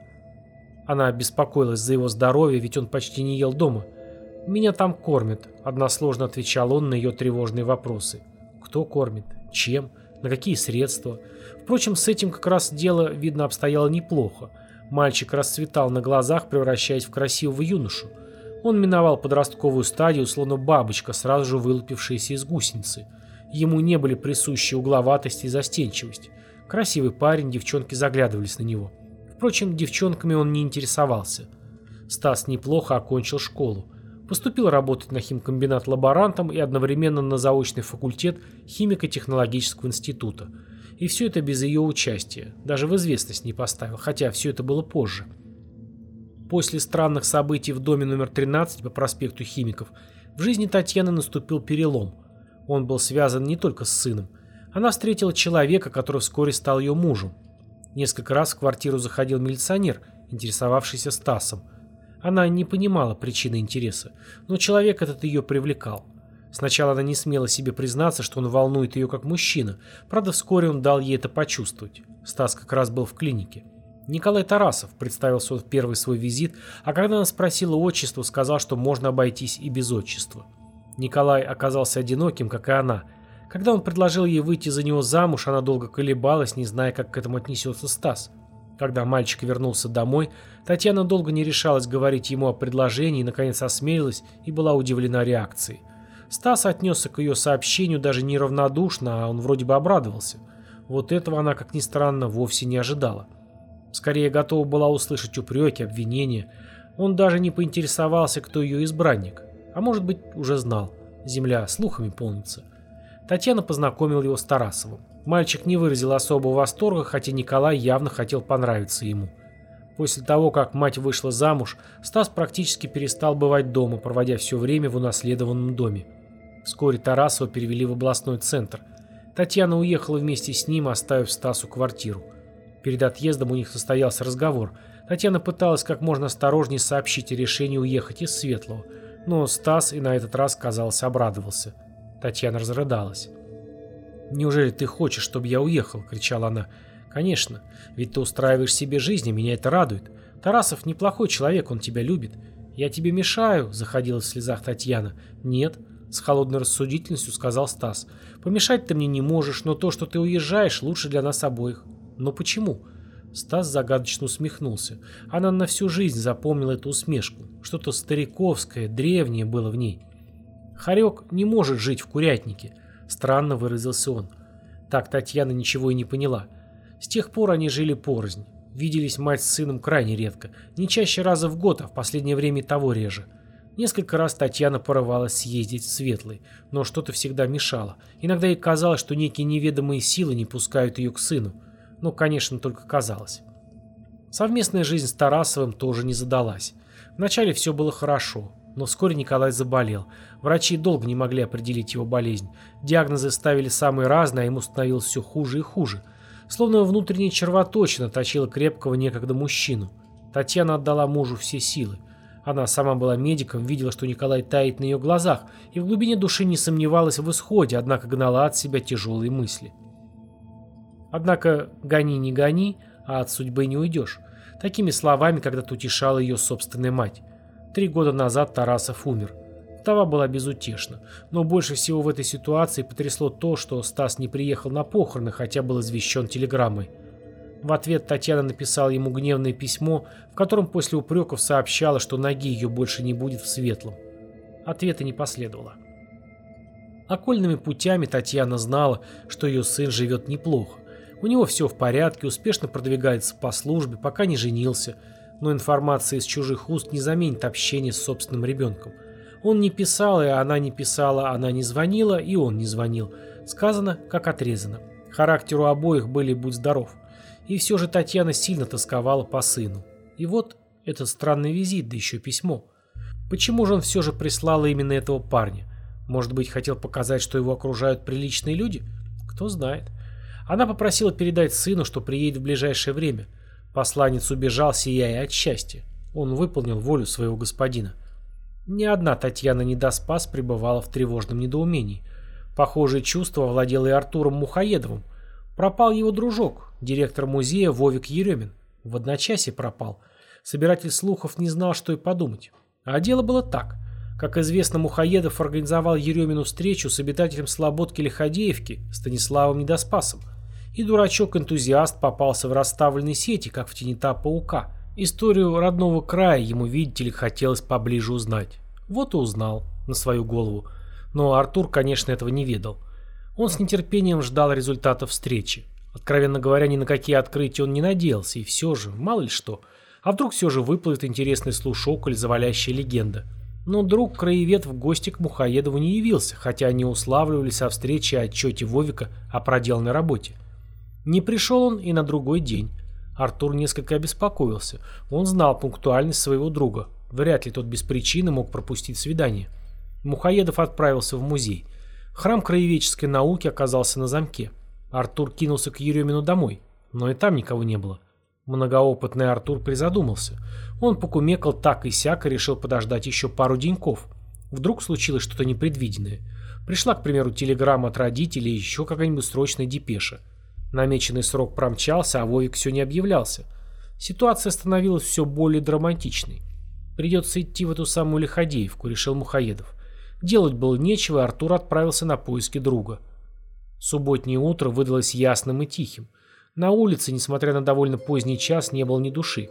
Она беспокоилась за его здоровье, ведь он почти не ел дома. «Меня там кормят», — односложно отвечал он на ее тревожные вопросы. «Кто кормит? Чем? На какие средства?» Впрочем, с этим как раз дело, видно, обстояло неплохо. Мальчик расцветал на глазах, превращаясь в красивого юношу. Он миновал подростковую стадию, словно бабочка, сразу же вылупившаяся из гусеницы. Ему не были присущи угловатость и застенчивость. Красивый парень, девчонки заглядывались на него. Впрочем, девчонками он не интересовался. Стас неплохо окончил школу. Поступил работать на химкомбинат лаборантом и одновременно на заочный факультет химико-технологического института. И все это без ее участия. Даже в известность не поставил, хотя все это было позже. После странных событий в доме номер тринадцать по проспекту Химиков в жизни Татьяны наступил перелом. Он был связан не только с сыном. Она встретила человека, который вскоре стал ее мужем. Несколько раз в квартиру заходил милиционер, интересовавшийся Стасом. Она не понимала причины интереса, но человек этот ее привлекал. Сначала она не смела себе признаться, что он волнует ее как мужчина. Правда, вскоре он дал ей это почувствовать. Стас как раз был в клинике. Николай Тарасов, представился он в первый свой визит, а когда она спросила отчество, сказал, что можно обойтись и без отчества. Николай оказался одиноким, как и она. Когда он предложил ей выйти за него замуж, она долго колебалась, не зная, как к этому отнесется Стас. Когда мальчик вернулся домой, Татьяна долго не решалась говорить ему о предложении, и, наконец, осмелилась и была удивлена реакцией. Стас отнесся к ее сообщению даже не равнодушно, а он вроде бы обрадовался. Вот этого она, как ни странно, вовсе не ожидала. Скорее готова была услышать упреки, обвинения. Он даже не поинтересовался, кто ее избранник. А может быть, уже знал. Земля слухами полнится. Татьяна познакомила его с Тарасовым. Мальчик не выразил особого восторга, хотя Николай явно хотел понравиться ему. После того, как мать вышла замуж, Стас практически перестал бывать дома, проводя все время в унаследованном доме. Вскоре Тарасова перевели в областной центр. Татьяна уехала вместе с ним, оставив Стасу квартиру. Перед отъездом у них состоялся разговор. Татьяна пыталась как можно осторожнее сообщить о решении уехать из Светлого, но Стас и на этот раз, казалось, обрадовался. Татьяна разрыдалась. «Неужели ты хочешь, чтобы я уехал?» — кричала она. «Конечно, ведь ты устраиваешь себе жизнь, и меня это радует. Тарасов неплохой человек, он тебя любит. Я тебе мешаю?» — заходила в слезах Татьяна. «Нет», — с холодной рассудительностью сказал Стас. «Помешать ты мне не можешь, но то, что ты уезжаешь, лучше для нас обоих». «Но почему?» Стас загадочно усмехнулся. Она на всю жизнь запомнила эту усмешку. Что-то стариковское, древнее было в ней. «Хорек не может жить в курятнике», — странно выразился он. Так Татьяна ничего и не поняла. С тех пор они жили порознь. Виделись мать с сыном крайне редко, не чаще раза в год, а в последнее время и того реже. Несколько раз Татьяна порывалась съездить в Светлый, но что-то всегда мешало. Иногда ей казалось, что некие неведомые силы не пускают ее к сыну. Но, конечно, только казалось. Совместная жизнь с Тарасовым тоже не задалась. Вначале все было хорошо, но вскоре Николай заболел. Врачи долго не могли определить его болезнь. Диагнозы ставили самые разные, а ему становилось все хуже и хуже. Словно внутренняя червоточина точила крепкого некогда мужчину. Татьяна отдала мужу все силы. Она сама была медиком, видела, что Николай тает на ее глазах, и в глубине души не сомневалась в исходе, однако гнала от себя тяжелые мысли. Однако гони не гони, а от судьбы не уйдешь. Такими словами когда-то утешала ее собственная мать. Три года назад Тарасов умер. Вдова была безутешна, но больше всего в этой ситуации потрясло то, что Стас не приехал на похороны, хотя был извещен телеграммой. В ответ Татьяна написала ему гневное письмо, в котором после упреков сообщала, что ноги ее больше не будет в Светлом. Ответа не последовало. Окольными путями Татьяна знала, что ее сын живет неплохо. У него все в порядке, успешно продвигается по службе, пока не женился, но информация из чужих уст не заменит общение с собственным ребенком. Он не писал, и она не писала, она не звонила, и он не звонил. Сказано, как отрезано. Характер у обоих были будь здоров. И все же Татьяна сильно тосковала по сыну. И вот этот странный визит, да еще письмо. Почему же он все же прислал именно этого парня? Может быть, хотел показать, что его окружают приличные люди? Кто знает. Она попросила передать сыну, что приедет в ближайшее время. Посланец убежал, сияя от счастья. Он выполнил волю своего господина. Ни одна Татьяна Недоспас пребывала в тревожном недоумении. Похожее чувство овладело и Артуром Мухоедовым. Пропал его дружок, директор музея Вовик Еремин. В одночасье пропал. Собиратель слухов не знал, что и подумать. А дело было так. Как известно, Мухоедов организовал Еремину встречу с обитателем Слободки-Лиходеевки Станиславом Недоспасом. И дурачок-энтузиаст попался в расставленные сети, как в тенета паука. Историю родного края ему, видите ли, хотелось поближе узнать. Вот и узнал, на свою голову. Но Артур, конечно, этого не ведал. Он с нетерпением ждал результатов встречи. Откровенно говоря, ни на какие открытия он не надеялся, и все же, мало ли что. А вдруг все же выплывет интересный слушок или завалящая легенда. Но друг-краевед в гости к Мухоедову не явился, хотя они уславливались о встрече и отчете Вовика о проделанной работе. Не пришел он и на другой день. Артур несколько обеспокоился. Он знал пунктуальность своего друга. Вряд ли тот без причины мог пропустить свидание. Мухоедов отправился в музей. Храм краеведческой науки оказался на замке. Артур кинулся к Еремину домой, но и там никого не было. Многоопытный Артур призадумался. Он покумекал так и сяк и решил подождать еще пару деньков. Вдруг случилось что-то непредвиденное. Пришла, к примеру, телеграмма от родителей и еще какая-нибудь срочная депеша. Намеченный срок промчался, а Вовик все не объявлялся. Ситуация становилась все более драматичной. Придется идти в эту самую Лиходеевку, решил Мухоедов. Делать было нечего, и Артур отправился на поиски друга. Субботнее утро выдалось ясным и тихим. На улице, несмотря на довольно поздний час, не было ни души.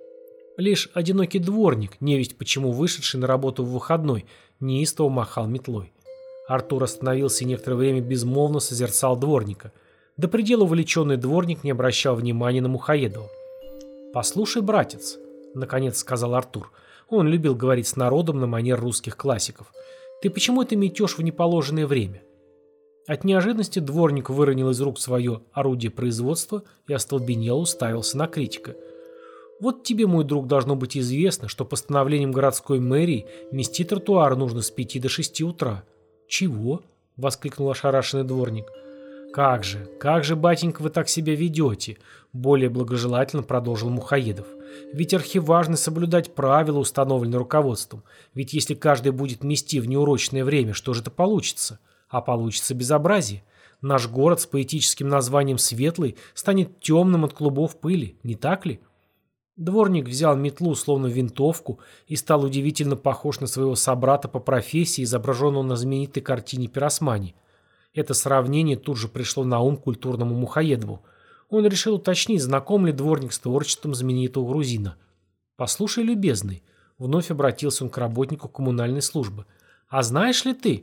Лишь одинокий дворник, невесть почему вышедший на работу в выходной, неистово махал метлой. Артур остановился и некоторое время безмолвно созерцал дворника. До предела увлеченный дворник не обращал внимания на Мухоедова. «Послушай, братец», — наконец сказал Артур. Он любил говорить с народом на манер русских классиков. «Ты почему это метешь в неположенное время?» От неожиданности дворник выронил из рук свое орудие производства и остолбенело уставился на критика. «Вот тебе, мой друг, должно быть известно, что постановлением городской мэрии мести тротуары нужно с пяти до шести утра». «Чего?» — воскликнул ошарашенный дворник. «Как же, как же, батенька, вы так себя ведете?» — более благожелательно продолжил Мухоедов. «Ведь архиважно соблюдать правила, установленные руководством. Ведь если каждый будет мести в неурочное время, что же это получится? А получится безобразие. Наш город с поэтическим названием «Светлый» станет темным от клубов пыли, не так ли?» Дворник взял метлу, словно винтовку, и стал удивительно похож на своего собрата по профессии, изображенного на знаменитой картине Пиросмани. Это сравнение тут же пришло на ум культурному Мухоедову. Он решил уточнить, знаком ли дворник с творчеством знаменитого грузина. «Послушай, любезный», — вновь обратился он к работнику коммунальной службы, — «а знаешь ли ты?»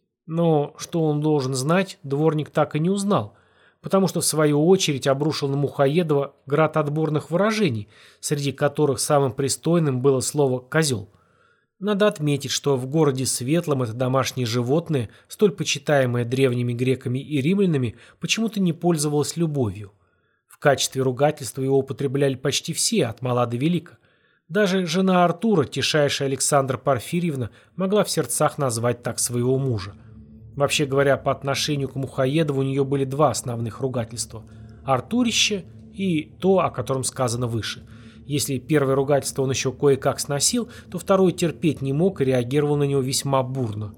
Но что он должен знать, дворник так и не узнал, потому что в свою очередь обрушил на Мухоедова град отборных выражений, среди которых самым пристойным было слово «козел». Надо отметить, что в городе Светлом это домашнее животное, столь почитаемое древними греками и римлянами, почему-то не пользовалось любовью. В качестве ругательства его употребляли почти все, от мала до велика. Даже жена Артура, тишайшая Александра Порфирьевна, могла в сердцах назвать так своего мужа. Вообще говоря, по отношению к Мухоедову у нее были два основных ругательства – Артурище и то, о котором сказано выше. Если первое ругательство он еще кое-как сносил, то второе терпеть не мог и реагировал на него весьма бурно.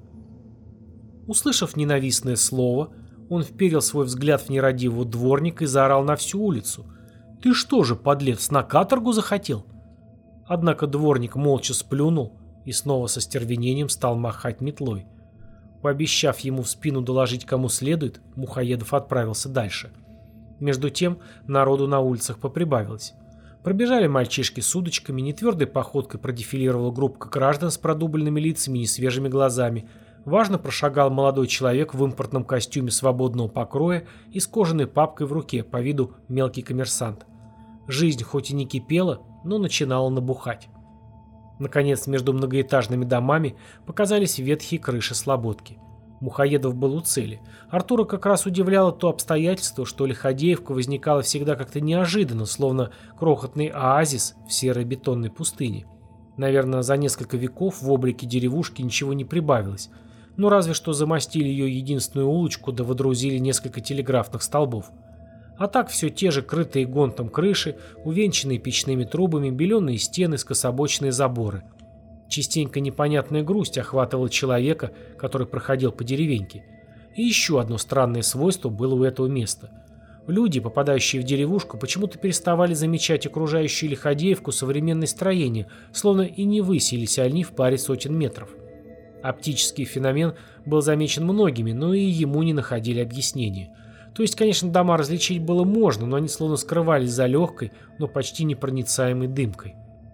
Услышав ненавистное слово, он вперил свой взгляд в нерадивого дворника и заорал на всю улицу: «Ты что же, подлец, на каторгу захотел?» Однако дворник молча сплюнул и снова со стервенением стал махать метлой. Пообещав ему в спину доложить кому следует, Мухоедов отправился дальше. Между тем народу на улицах поприбавилось. Пробежали мальчишки с удочками, нетвердой походкой продефилировала группка граждан с продубленными лицами и несвежими глазами. Важно прошагал молодой человек в импортном костюме свободного покроя и с кожаной папкой в руке, по виду мелкий коммерсант. Жизнь хоть и не кипела, но начинала набухать. Наконец, между многоэтажными домами показались ветхие крыши слободки. Мухоедов был у цели. Артура как раз удивляло то обстоятельство, что Лиходеевка возникала всегда как-то неожиданно, словно крохотный оазис в серой бетонной пустыне. Наверное, за несколько веков в облике деревушки ничего не прибавилось. Ну разве что замостили ее единственную улочку да водрузили несколько телеграфных столбов. А так все те же крытые гонтом крыши, увенчанные печными трубами, беленые стены, скособоченные заборы. Частенько непонятная грусть охватывала человека, который проходил по деревеньке. И еще одно странное свойство было у этого места. Люди, попадающие в деревушку, почему-то переставали замечать окружающую Лиходеевку современное строение, словно и не высились они в паре сотен метров. Оптический феномен был замечен многими, но и ему не находили объяснения. То есть, конечно, дома различить было можно, но они словно скрывались за легкой, но почти непроницаемой дымкой.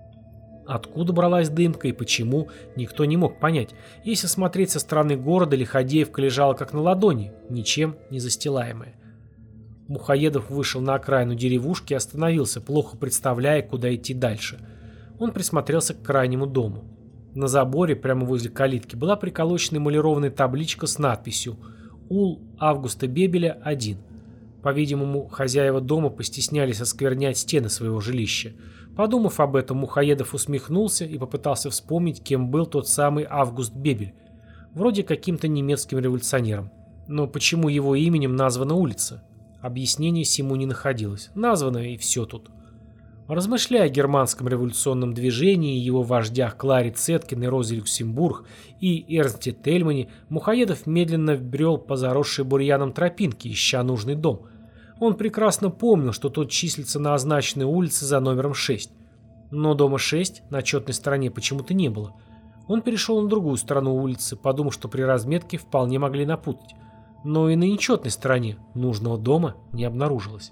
Откуда бралась дымка и почему, никто не мог понять. Если смотреть со стороны города, Лиходеевка лежала как на ладони, ничем не застилаемая. Мухоедов вышел на окраину деревушки и остановился, плохо представляя, куда идти дальше. Он присмотрелся к крайнему дому. На заборе, прямо возле калитки, была приколочена эмалированная табличка с надписью «Ул Августа Бебеля, один». По-видимому, хозяева дома постеснялись осквернять стены своего жилища. Подумав об этом, Мухоедов усмехнулся и попытался вспомнить, кем был тот самый Август Бебель. Вроде каким-то немецким революционером. Но почему его именем названа улица? Объяснения сему не находилось. Названо и все тут. Размышляя о германском революционном движении и его вождях Кларе Цеткин и Розе Люксембург и Эрнсте Тельмане, Мухоедов медленно вбрел по заросшей бурьяном тропинке, ища нужный дом. Он прекрасно помнил, что тот числится на означенной улице за номером шесть. Но дома шесть на четной стороне почему-то не было. Он перешел на другую сторону улицы, подумав, что при разметке вполне могли напутать. Но и на нечетной стороне нужного дома не обнаружилось.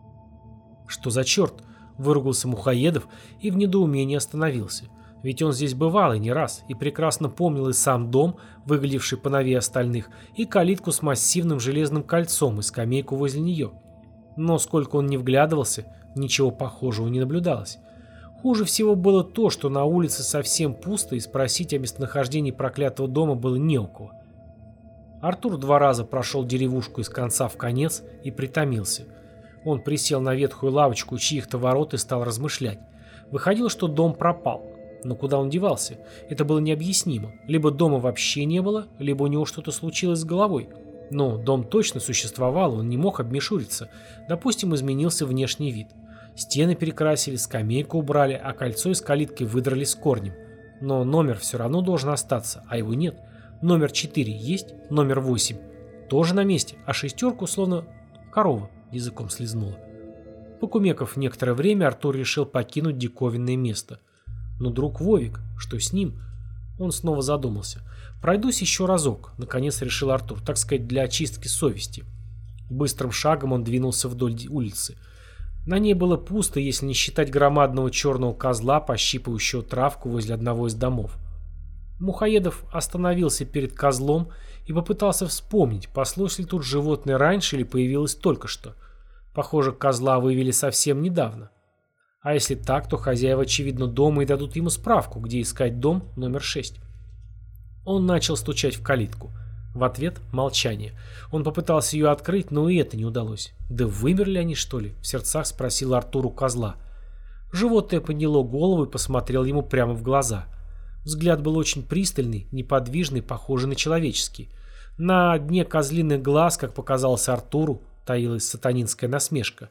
«Что за черт?» — выругался Мухоедов и в недоумении остановился. Ведь он здесь бывал и не раз, и прекрасно помнил и сам дом, выглядевший поновее остальных, и калитку с массивным железным кольцом и скамейку возле нее. Но сколько он ни вглядывался, Ничего похожего не наблюдалось. Хуже всего было то, что на улице совсем пусто, и спросить о местонахождении проклятого дома было не у кого. Артур два раза прошел деревушку из конца в конец и притомился. Он присел на ветхую лавочку у чьих-то ворот и стал размышлять. Выходило, что дом пропал. Но куда он девался? Это было необъяснимо. Либо дома вообще не было, либо у него что-то случилось с головой. Но дом точно существовал, он не мог обмешуриться. Допустим, изменился внешний вид. Стены перекрасили, скамейку убрали, а кольцо из калитки выдрали с корнем. Но номер все равно должен остаться, а его нет. Номер четыре есть, номер восемь тоже на месте, а шестерку словно корова языком слезнула. Покумекав некоторое время, Артур решил покинуть диковинное место. Но друг Вовик, что с ним? Он снова задумался. Пройдусь еще разок, наконец решил Артур, так сказать, для очистки совести. Быстрым шагом он двинулся вдоль улицы. На ней было пусто, если не считать громадного черного козла, пощипывающего травку возле одного из домов. Мухоедов остановился перед козлом и попытался вспомнить, паслось ли тут животное раньше или появилось только что. Похоже, козла вывели совсем недавно. А если так, то хозяева, очевидно, дома и дадут ему справку, где искать дом номер шесть. Он начал стучать в калитку. В ответ молчание. Он попытался ее открыть, но и это не удалось. «Да вымерли они, что ли?» — в сердцах спросил Артур у козла. Животное подняло голову и посмотрел ему прямо в глаза. Взгляд был очень пристальный, неподвижный, похожий на человеческий. На дне козлиных глаз, как показалось Артуру, таилась сатанинская насмешка.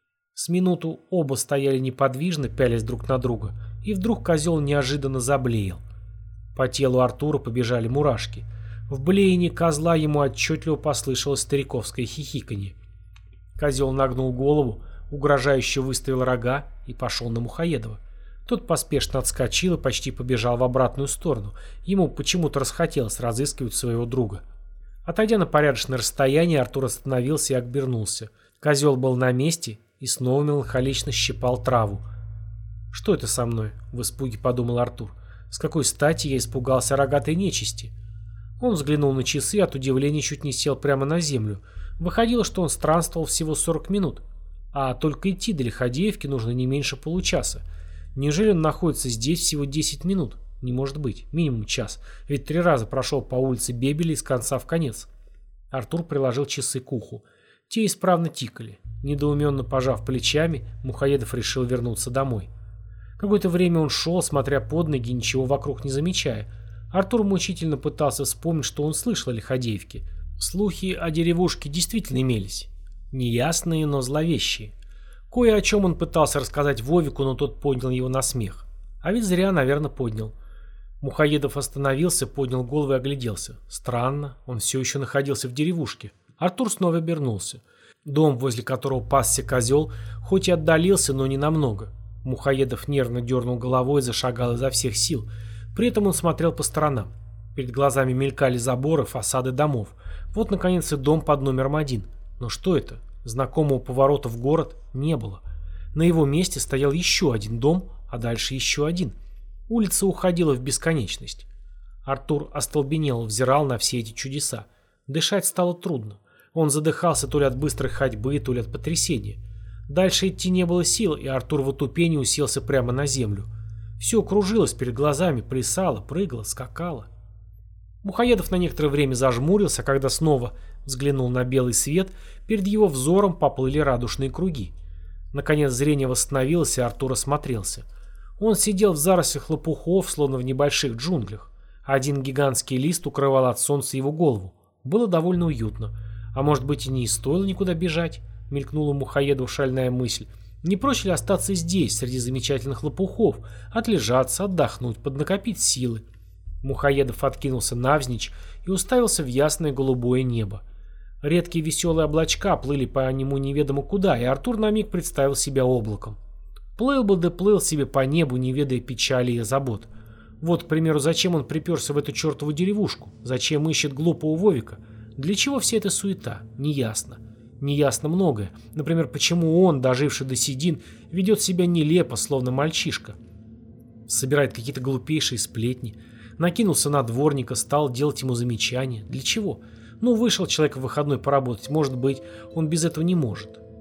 С минуту оба стояли неподвижно, пялясь друг на друга, и вдруг козел неожиданно заблеял. По телу Артура побежали мурашки. В блеянии козла ему отчетливо послышалось стариковское хихиканье. Козел нагнул голову, угрожающе выставил рога и пошел на Мухоедова. Тот поспешно отскочил и почти побежал в обратную сторону. Ему почему-то расхотелось разыскивать своего друга. Отойдя на порядочное расстояние, Артур остановился и обернулся. Козел был на месте и снова меланхолично щипал траву. «Что это со мной?» — в испуге подумал Артур. «С какой стати я испугался рогатой нечисти?» Он взглянул на часы и от удивления чуть не сел прямо на землю. Выходило, что он странствовал всего сорок минут. А только идти до Лиходеевки нужно не меньше получаса. Неужели он находится здесь всего десять минут? Не может быть. Минимум час. Ведь три раза прошел по улице Бебеля из конца в конец. Артур приложил часы к уху. Те исправно тикали. Недоуменно пожав плечами, Мухоедов решил вернуться домой. Какое-то время он шел, смотря под ноги, ничего вокруг не замечая. Артур мучительно пытался вспомнить, что он слышал о Лиходеевке. Слухи о деревушке действительно имелись. Неясные, но зловещие. Кое о чем он пытался рассказать Вовику, но тот поднял его на смех. А ведь зря, наверное, поднял. Мухоедов остановился, поднял голову и огляделся. Странно, он все еще находился в деревушке. Артур снова обернулся. Дом, возле которого пасся козел, хоть и отдалился, но не намного. Мухоедов нервно дернул головой и зашагал изо всех сил. При этом он смотрел по сторонам. Перед глазами мелькали заборы, фасады домов. Вот, наконец, и дом под номером один. Но что это? Знакомого поворота в город не было. На его месте стоял еще один дом, а дальше еще один. Улица уходила в бесконечность. Артур остолбенело взирал на все эти чудеса. Дышать стало трудно. Он задыхался то ли от быстрой ходьбы, то ли от потрясения. Дальше идти не было сил, и Артур в отупении уселся прямо на землю. Все кружилось перед глазами, плясало, прыгало, скакало. Мухоедов на некоторое время зажмурился, а когда снова взглянул на белый свет, перед его взором поплыли радужные круги. Наконец зрение восстановилось, и Артур осмотрелся. Он сидел в зарослях лопухов, словно в небольших джунглях. Один гигантский лист укрывал от солнца его голову. Было довольно уютно. А может быть, и не стоило никуда бежать? Мелькнула Мухоедову шальная мысль. Не проще ли остаться здесь, среди замечательных лопухов, отлежаться, отдохнуть, поднакопить силы? Мухоедов откинулся навзничь и уставился в ясное голубое небо. Редкие веселые облачка плыли по нему неведомо куда, и Артур на миг представил себя облаком. Плыл бы да плыл себе по небу, не ведая печали и забот. Вот, к примеру, зачем он приперся в эту чертову деревушку? Зачем ищет глупого Вовика? Для чего вся эта суета? Неясно. Неясно многое. Например, почему он, доживший до седин, ведет себя нелепо, словно мальчишка. Собирает какие-то глупейшие сплетни. Накинулся на дворника, стал делать ему замечания. Для чего? Ну, вышел человек в выходной поработать. Может быть, он без этого не может.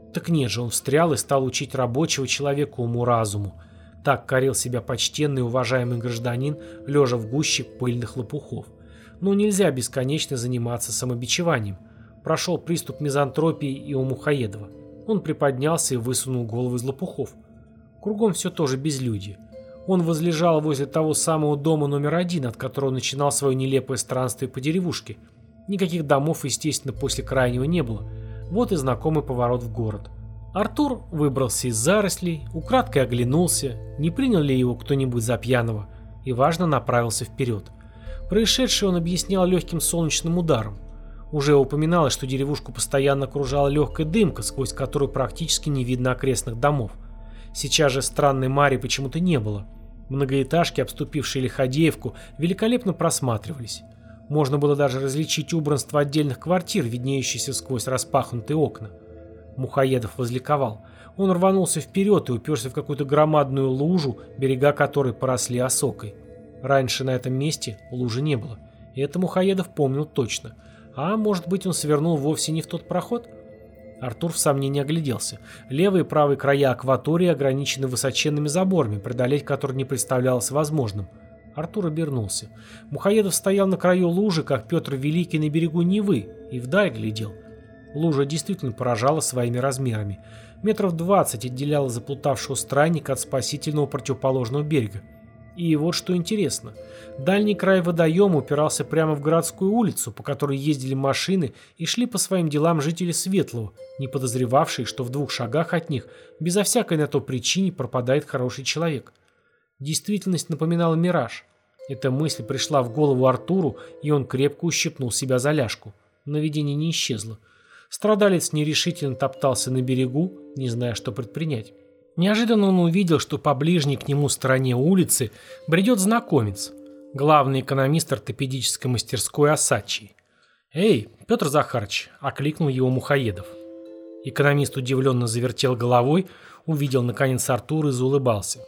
Так нет же, он встрял и стал учить рабочего человека уму-разуму. Так корил себя почтенный и уважаемый гражданин, лежа в гуще пыльных лопухов. Но нельзя бесконечно заниматься самобичеванием. Прошел приступ мизантропии и у Мухоедова. Он приподнялся и высунул голову из лопухов. Кругом все тоже безлюдье. Он возлежал возле того самого дома номер один, от которого начинал свое нелепое странствие по деревушке. Никаких домов, естественно, после крайнего не было. Вот и знакомый поворот в город. Артур выбрался из зарослей, украдкой оглянулся, не принял ли его кто-нибудь за пьяного, и важно направился вперед. Происшедшее он объяснял легким солнечным ударом. Уже упоминалось, что деревушку постоянно окружала легкая дымка, сквозь которую практически не видно окрестных домов. Сейчас же странной мари почему-то не было. Многоэтажки, обступившие Лиходеевку, великолепно просматривались. Можно было даже различить убранство отдельных квартир, виднеющиеся сквозь распахнутые окна. Мухоедов возликовал. Он рванулся вперед и уперся в какую-то громадную лужу, берега которой поросли осокой. Раньше на этом месте лужи не было. И это Мухоедов помнил точно. А может быть, он свернул вовсе не в тот проход? Артур в сомнении огляделся. Левые и правые края акватории ограничены высоченными заборами, преодолеть которые не представлялось возможным. Артур обернулся. Мухоедов стоял на краю лужи, как Петр Великий на берегу Невы, и вдаль глядел. Лужа действительно поражала своими размерами. Метров двадцать отделяла заплутавшего странника от спасительного противоположного берега. И вот что интересно. Дальний край водоема упирался прямо в городскую улицу, по которой ездили машины и шли по своим делам жители Светлого, не подозревавшие, что в двух шагах от них, безо всякой на то причине, пропадает хороший человек. Действительность напоминала мираж. Эта мысль пришла в голову Артуру, и он крепко ущипнул себя за ляжку. Но видение не исчезло. Страдалец нерешительно топтался на берегу, не зная, что предпринять. Неожиданно он увидел, что по ближней к нему стороне улицы бредет знакомец, главный экономист ортопедической мастерской Осадчий. «Эй, Петр Захарыч!» – окликнул его Мухоедов. Экономист удивленно завертел головой, увидел наконец Артура и заулыбался.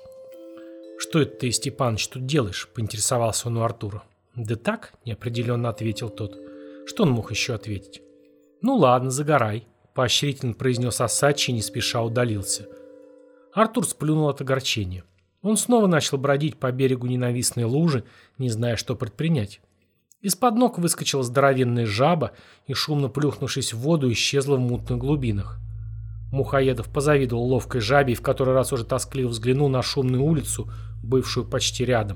«Что это ты, Степаныч, тут делаешь?» – поинтересовался он у Артура. «Да так», – неопределенно ответил тот. Что он мог еще ответить? «Ну ладно, загорай», – поощрительно произнес Осадчий и не спеша удалился. Артур сплюнул от огорчения. Он снова начал бродить по берегу ненавистной лужи, не зная, что предпринять. Из-под ног выскочила здоровенная жаба и, шумно плюхнувшись в воду, исчезла в мутных глубинах. Мухоедов позавидовал ловкой жабе и в который раз уже тоскливо взглянул на шумную улицу, бывшую почти рядом.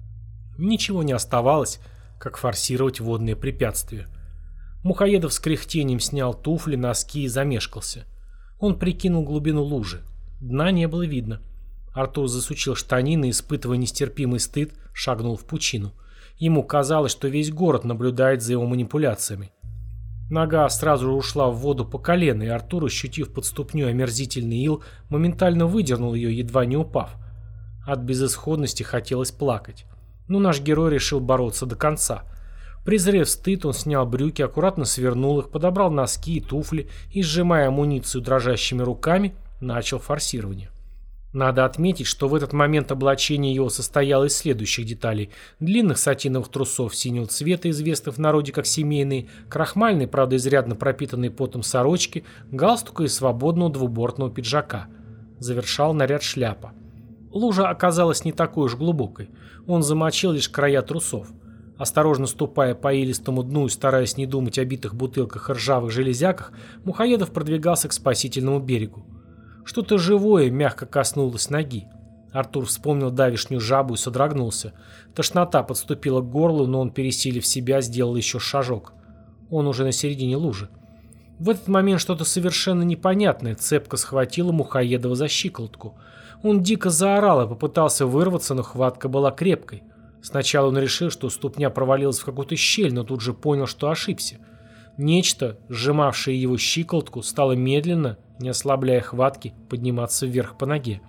Ничего не оставалось, как форсировать водные препятствия. Мухоедов с кряхтением снял туфли, носки и замешкался. Он прикинул глубину лужи. Дна не было видно. Артур засучил штанины, испытывая нестерпимый стыд, шагнул в пучину. Ему казалось, что весь город наблюдает за его манипуляциями. Нога сразу же ушла в воду по колено, и Артур, ощутив под ступней омерзительный ил, моментально выдернул ее, едва не упав. От безысходности хотелось плакать. Но наш герой решил бороться до конца. Презрев стыд, он снял брюки, аккуратно свернул их, подобрал носки и туфли и, сжимая амуницию дрожащими руками, начал форсирование. Надо отметить, что в этот момент облачение его состояло из следующих деталей: длинных сатиновых трусов синего цвета, известных в народе как семейные, крахмальной, правда изрядно пропитанной потом сорочки, галстука и свободного двубортного пиджака. Завершал наряд шляпа. Лужа оказалась не такой уж глубокой. Он замочил лишь края трусов. Осторожно ступая по илистому дну и стараясь не думать о битых бутылках и ржавых железяках, Мухоедов продвигался к спасительному берегу. Что-то живое мягко коснулось ноги. Артур вспомнил давешнюю жабу и содрогнулся. Тошнота подступила к горлу, но он, пересилив себя, сделал еще шажок. Он уже на середине лужи. В этот момент что-то совершенно непонятное цепко схватило Мухоедова за щиколотку. Он дико заорал и попытался вырваться, но хватка была крепкой. Сначала он решил, что ступня провалилась в какую-то щель, но тут же понял, что ошибся. Нечто, сжимавшее его щиколотку, стало медленно, не ослабляя хватки, подниматься вверх по ноге.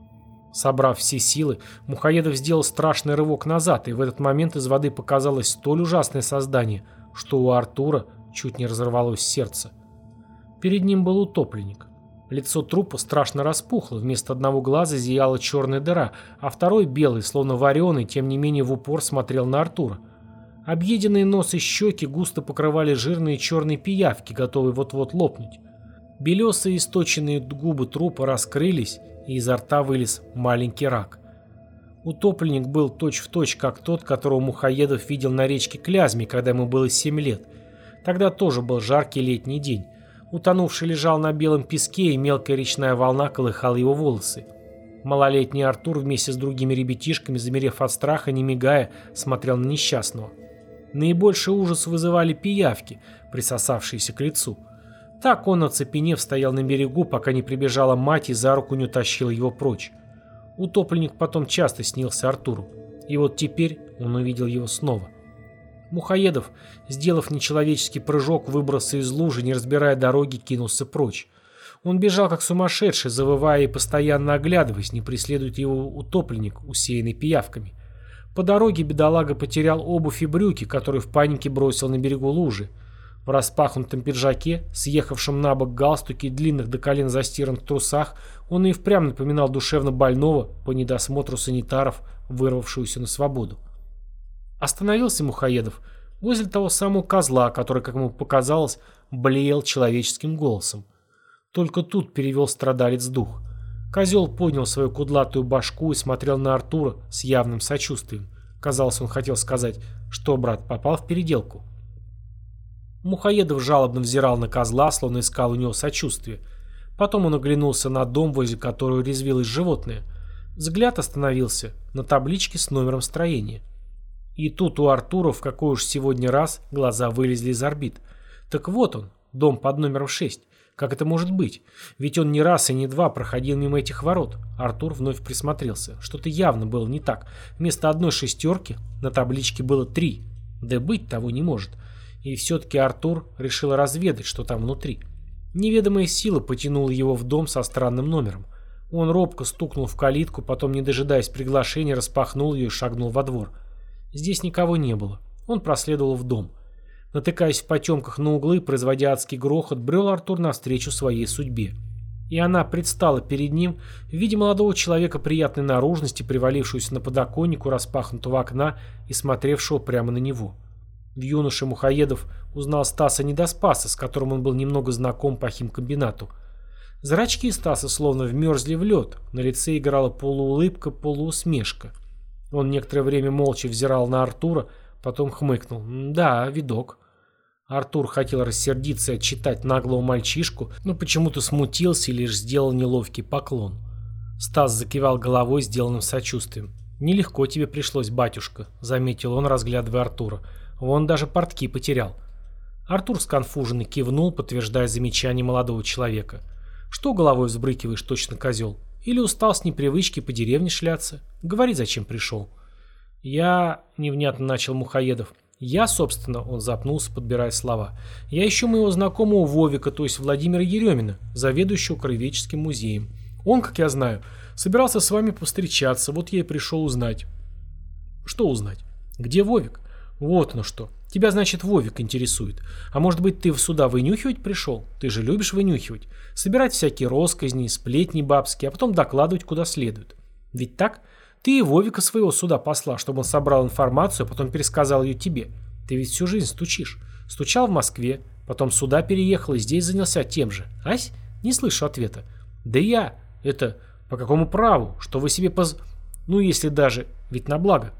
Собрав все силы, Мухоедов сделал страшный рывок назад, и в этот момент из воды показалось столь ужасное создание, что у Артура чуть не разорвалось сердце. Перед ним был утопленник. Лицо трупа страшно распухло, вместо одного глаза зияла черная дыра, а второй, белый, словно вареный, тем не менее в упор смотрел на Артура. Объеденные нос и щеки густо покрывали жирные черные пиявки, готовые вот-вот лопнуть. Белесые источенные губы трупа раскрылись, и изо рта вылез маленький рак. Утопленник был точь-в-точь, как тот, которого Мухоедов видел на речке Клязьме, когда ему было семь лет. Тогда тоже был жаркий летний день. Утонувший лежал на белом песке, и мелкая речная волна колыхала его волосы. Малолетний Артур вместе с другими ребятишками, замерев от страха, не мигая, смотрел на несчастного. Наибольший ужас вызывали пиявки, присосавшиеся к лицу. Так он, оцепенев, стоял на берегу, пока не прибежала мать и за руку не утащила его прочь. Утопленник потом часто снился Артуру. И вот теперь он увидел его снова. Мухоедов, сделав нечеловеческий прыжок, выбрался из лужи, не разбирая дороги, кинулся прочь. Он бежал как сумасшедший, завывая и постоянно оглядываясь, не преследует его утопленник, усеянный пиявками. По дороге бедолага потерял обувь и брюки, которые в панике бросил на берегу лужи. В распахнутом пиджаке, съехавшем на бок галстуке и длинных до колен застиранных трусах, он и впрямь напоминал душевно больного по недосмотру санитаров, вырвавшуюся на свободу. Остановился Мухоедов возле того самого козла, который, как ему показалось, блеял человеческим голосом. Только тут перевел страдалец дух. Козел поднял свою кудлатую башку и смотрел на Артура с явным сочувствием. Казалось, он хотел сказать, что брат попал в переделку. Мухоедов жалобно взирал на козла, словно искал у него сочувствия. Потом он оглянулся на дом, возле которого резвилось животное. Взгляд остановился на табличке с номером строения. И тут у Артура в какой уж сегодня раз глаза вылезли из орбит. Так вот он, дом под номером шесть. Как это может быть? Ведь он не раз и не два проходил мимо этих ворот. Артур вновь присмотрелся. Что-то явно было не так. Вместо одной шестерки на табличке было три. Да быть того не может. И все-таки Артур решил разведать, что там внутри. Неведомая сила потянула его в дом со странным номером. Он робко стукнул в калитку, потом, не дожидаясь приглашения, распахнул ее и шагнул во двор. Здесь никого не было. Он проследовал в дом. Натыкаясь в потемках на углы, производя адский грохот, брел Артур навстречу своей судьбе. И она предстала перед ним в виде молодого человека приятной наружности, привалившегося на подоконник у распахнутого окна и смотревшего прямо на него. В юноше Мухоедов узнал Стаса Недоспаса, с которым он был немного знаком по химкомбинату. Зрачки Стаса словно вмерзли в лед, на лице играла полуулыбка, полуусмешка. Он некоторое время молча взирал на Артура, потом хмыкнул. «Да, видок». Артур хотел рассердиться и отчитать наглого мальчишку, но почему-то смутился и лишь сделал неловкий поклон. Стас закивал головой, сделанным сочувствием. «Нелегко тебе пришлось, батюшка», — заметил он, разглядывая Артура. «Вон даже портки потерял». Артур сконфуженно кивнул, подтверждая замечание молодого человека. «Что головой взбрыкиваешь, точно козел? Или устал с непривычки по деревне шляться? Говори, зачем пришел». «Я...» — невнятно начал Мухоедов. «Я, собственно...» — он запнулся, подбирая слова. «Я ищу моего знакомого Вовика, то есть Владимира Еремина, заведующего краеведческим музеем. Он, как я знаю, собирался с вами повстречаться, вот я и пришел узнать». «Что узнать? Где Вовик?» «Вот оно что. Тебя, значит, Вовик интересует. А может быть, ты сюда вынюхивать пришел? Ты же любишь вынюхивать. Собирать всякие росказни, сплетни бабские, а потом докладывать куда следует. Ведь так? Ты и Вовика своего сюда послал, чтобы он собрал информацию, а потом пересказал ее тебе. Ты ведь всю жизнь стучишь. Стучал в Москве, потом сюда переехал и здесь занялся тем же. Ась? Не слышу ответа. Да я. Это по какому праву? Что вы себе поз... Ну, если даже... Ведь на благо.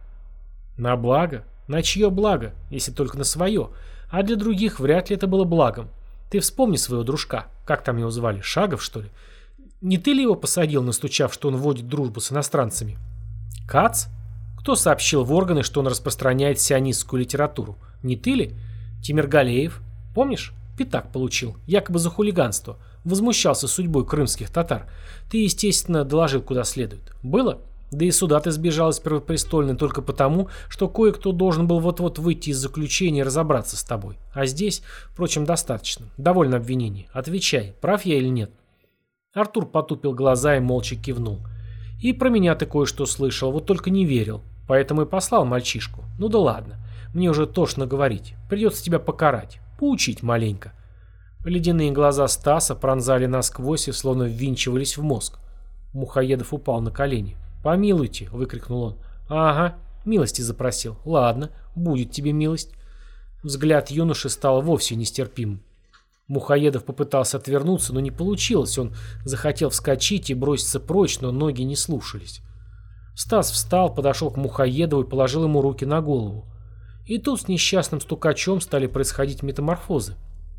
На благо? На чье благо, если только на свое? А для других вряд ли это было благом. Ты вспомни своего дружка. Как там его звали? Шагов, что ли? Не ты ли его посадил, настучав, что он вводит дружбу с иностранцами? Кац? Кто сообщил в органы, что он распространяет сионистскую литературу? Не ты ли? Тимиргалеев? Помнишь? Пятак получил, якобы за хулиганство. Возмущался судьбой крымских татар. Ты, естественно, доложил куда следует. Было? Да и сюда ты сбежал из Первопрестольной только потому, что кое-кто должен был вот-вот выйти из заключения и разобраться с тобой. А здесь, впрочем, достаточно. Довольно обвинений. Отвечай, прав я или нет?» Артур потупил глаза и молча кивнул. «И про меня ты кое-что слышал, вот только не верил. Поэтому и послал мальчишку. Ну да ладно, мне уже тошно говорить. Придется тебя покарать, поучить маленько». Ледяные глаза Стаса пронзали насквозь и словно ввинчивались в мозг. Мухоедов упал на колени. «Помилуйте!» — выкрикнул он. «Ага, милости запросил. Ладно, будет тебе милость». Взгляд юноши стал вовсе нестерпимым. Мухоедов попытался отвернуться, но не получилось. Он захотел вскочить и броситься прочь, но ноги не слушались. Стас встал, подошел к Мухоедову и положил ему руки на голову. И тут с несчастным стукачом стали происходить метаморфозы.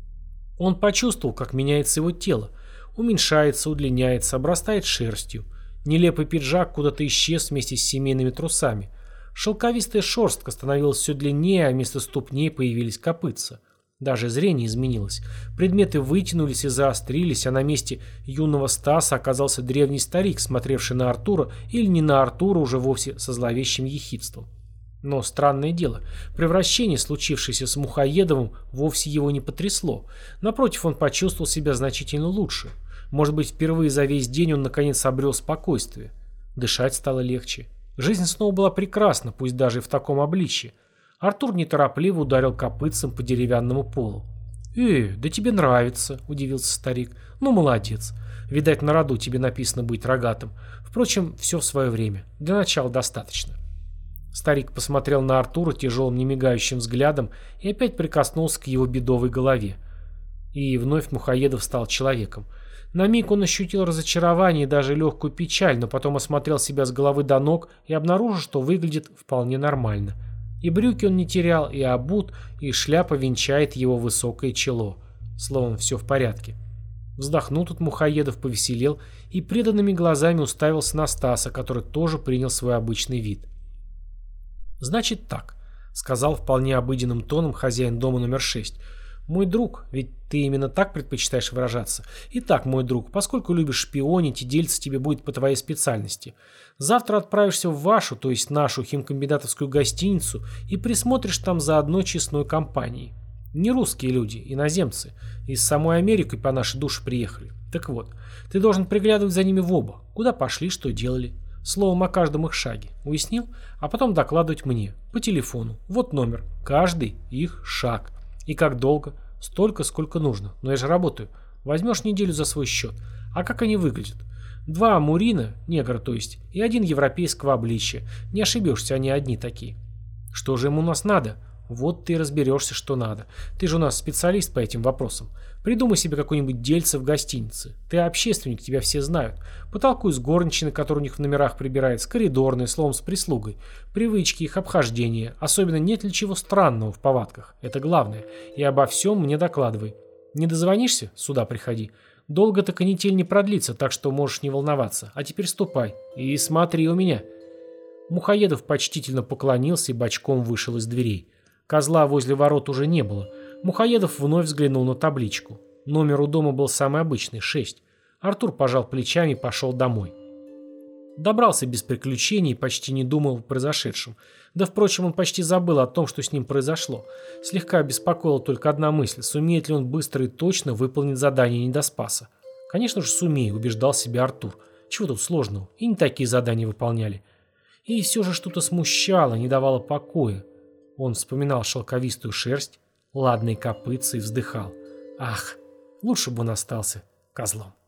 Он почувствовал, как меняется его тело. Уменьшается, удлиняется, обрастает шерстью. Нелепый пиджак куда-то исчез вместе с семейными трусами. Шелковистая шерстка становилась все длиннее, а вместо ступней появились копытца. Даже зрение изменилось. Предметы вытянулись и заострились, а на месте юного Стаса оказался древний старик, смотревший на Артура, или не на Артура уже вовсе со зловещим ехидством. Но странное дело, превращение, случившееся с Мухоедовым, вовсе его не потрясло. Напротив, он почувствовал себя значительно лучше. Может быть, впервые за весь день он наконец обрел спокойствие. Дышать стало легче. Жизнь снова была прекрасна, пусть даже и в таком обличье. Артур неторопливо ударил копытцем по деревянному полу. «Э, да тебе нравится», — удивился старик. «Ну, молодец. Видать, на роду тебе написано быть рогатым. Впрочем, все в свое время. Для начала достаточно». Старик посмотрел на Артура тяжелым немигающим взглядом и опять прикоснулся к его бедовой голове. И вновь Мухоедов стал человеком. На миг он ощутил разочарование и даже легкую печаль, но потом осмотрел себя с головы до ног и обнаружил, что выглядит вполне нормально. И брюки он не терял, и обут, и шляпа венчает его высокое чело. Словом, все в порядке. Вздохнул тут Мухоедов, повеселел и преданными глазами уставился на Стаса, который тоже принял свой обычный вид. «Значит так», — сказал вполне обыденным тоном хозяин дома номер шесть. «Мой друг, ведь ты именно так предпочитаешь выражаться. Итак, мой друг, поскольку любишь шпионить, и делиться тебе будет по твоей специальности. Завтра отправишься в вашу, то есть нашу химкомбинатовскую гостиницу и присмотришь там за одной честной компанией. Не русские люди, иноземцы. Из самой Америки по нашей душе приехали. Так вот, ты должен приглядывать за ними в оба. Куда пошли, что делали. Словом, о каждом их шаге. Уяснил? А потом докладывать мне. По телефону. Вот номер. Каждый их шаг. И как долго? Столько, сколько нужно. Но я же работаю. Возьмешь неделю за свой счет. А как они выглядят? Два амурина, негра то есть, и один европейского обличия. Не ошибешься, они одни такие. Что же им у нас надо? Вот ты и разберешься, что надо. Ты же у нас специалист по этим вопросам. Придумай себе какое-нибудь дельце в гостинице. Ты общественник, тебя все знают. Потолкуй с горничной, которая у них в номерах прибирает, с коридорной, словом, с прислугой. Привычки, их обхождения. Особенно нет ли чего странного в повадках. Это главное. И обо всем мне докладывай. Не дозвонишься? Сюда приходи. Долго-то канитель не продлится, так что можешь не волноваться. А теперь ступай. И смотри у меня. Мухоедов почтительно поклонился и бочком вышел из дверей. Козла возле ворот уже не было. Мухоедов вновь взглянул на табличку. Номер у дома был самый обычный, шесть. Артур пожал плечами и пошел домой. Добрался без приключений и почти не думал о произошедшем. Да, впрочем, он почти забыл о том, что с ним произошло. Слегка беспокоила только одна мысль: сумеет ли он быстро и точно выполнить задание недоспаса. Конечно же, сумею, убеждал себя Артур. Чего тут сложного? И не такие задания выполняли. И все же что-то смущало, не давало покоя. Он вспоминал шелковистую шерсть, ладные копытца и вздыхал. Ах, лучше бы он остался козлом.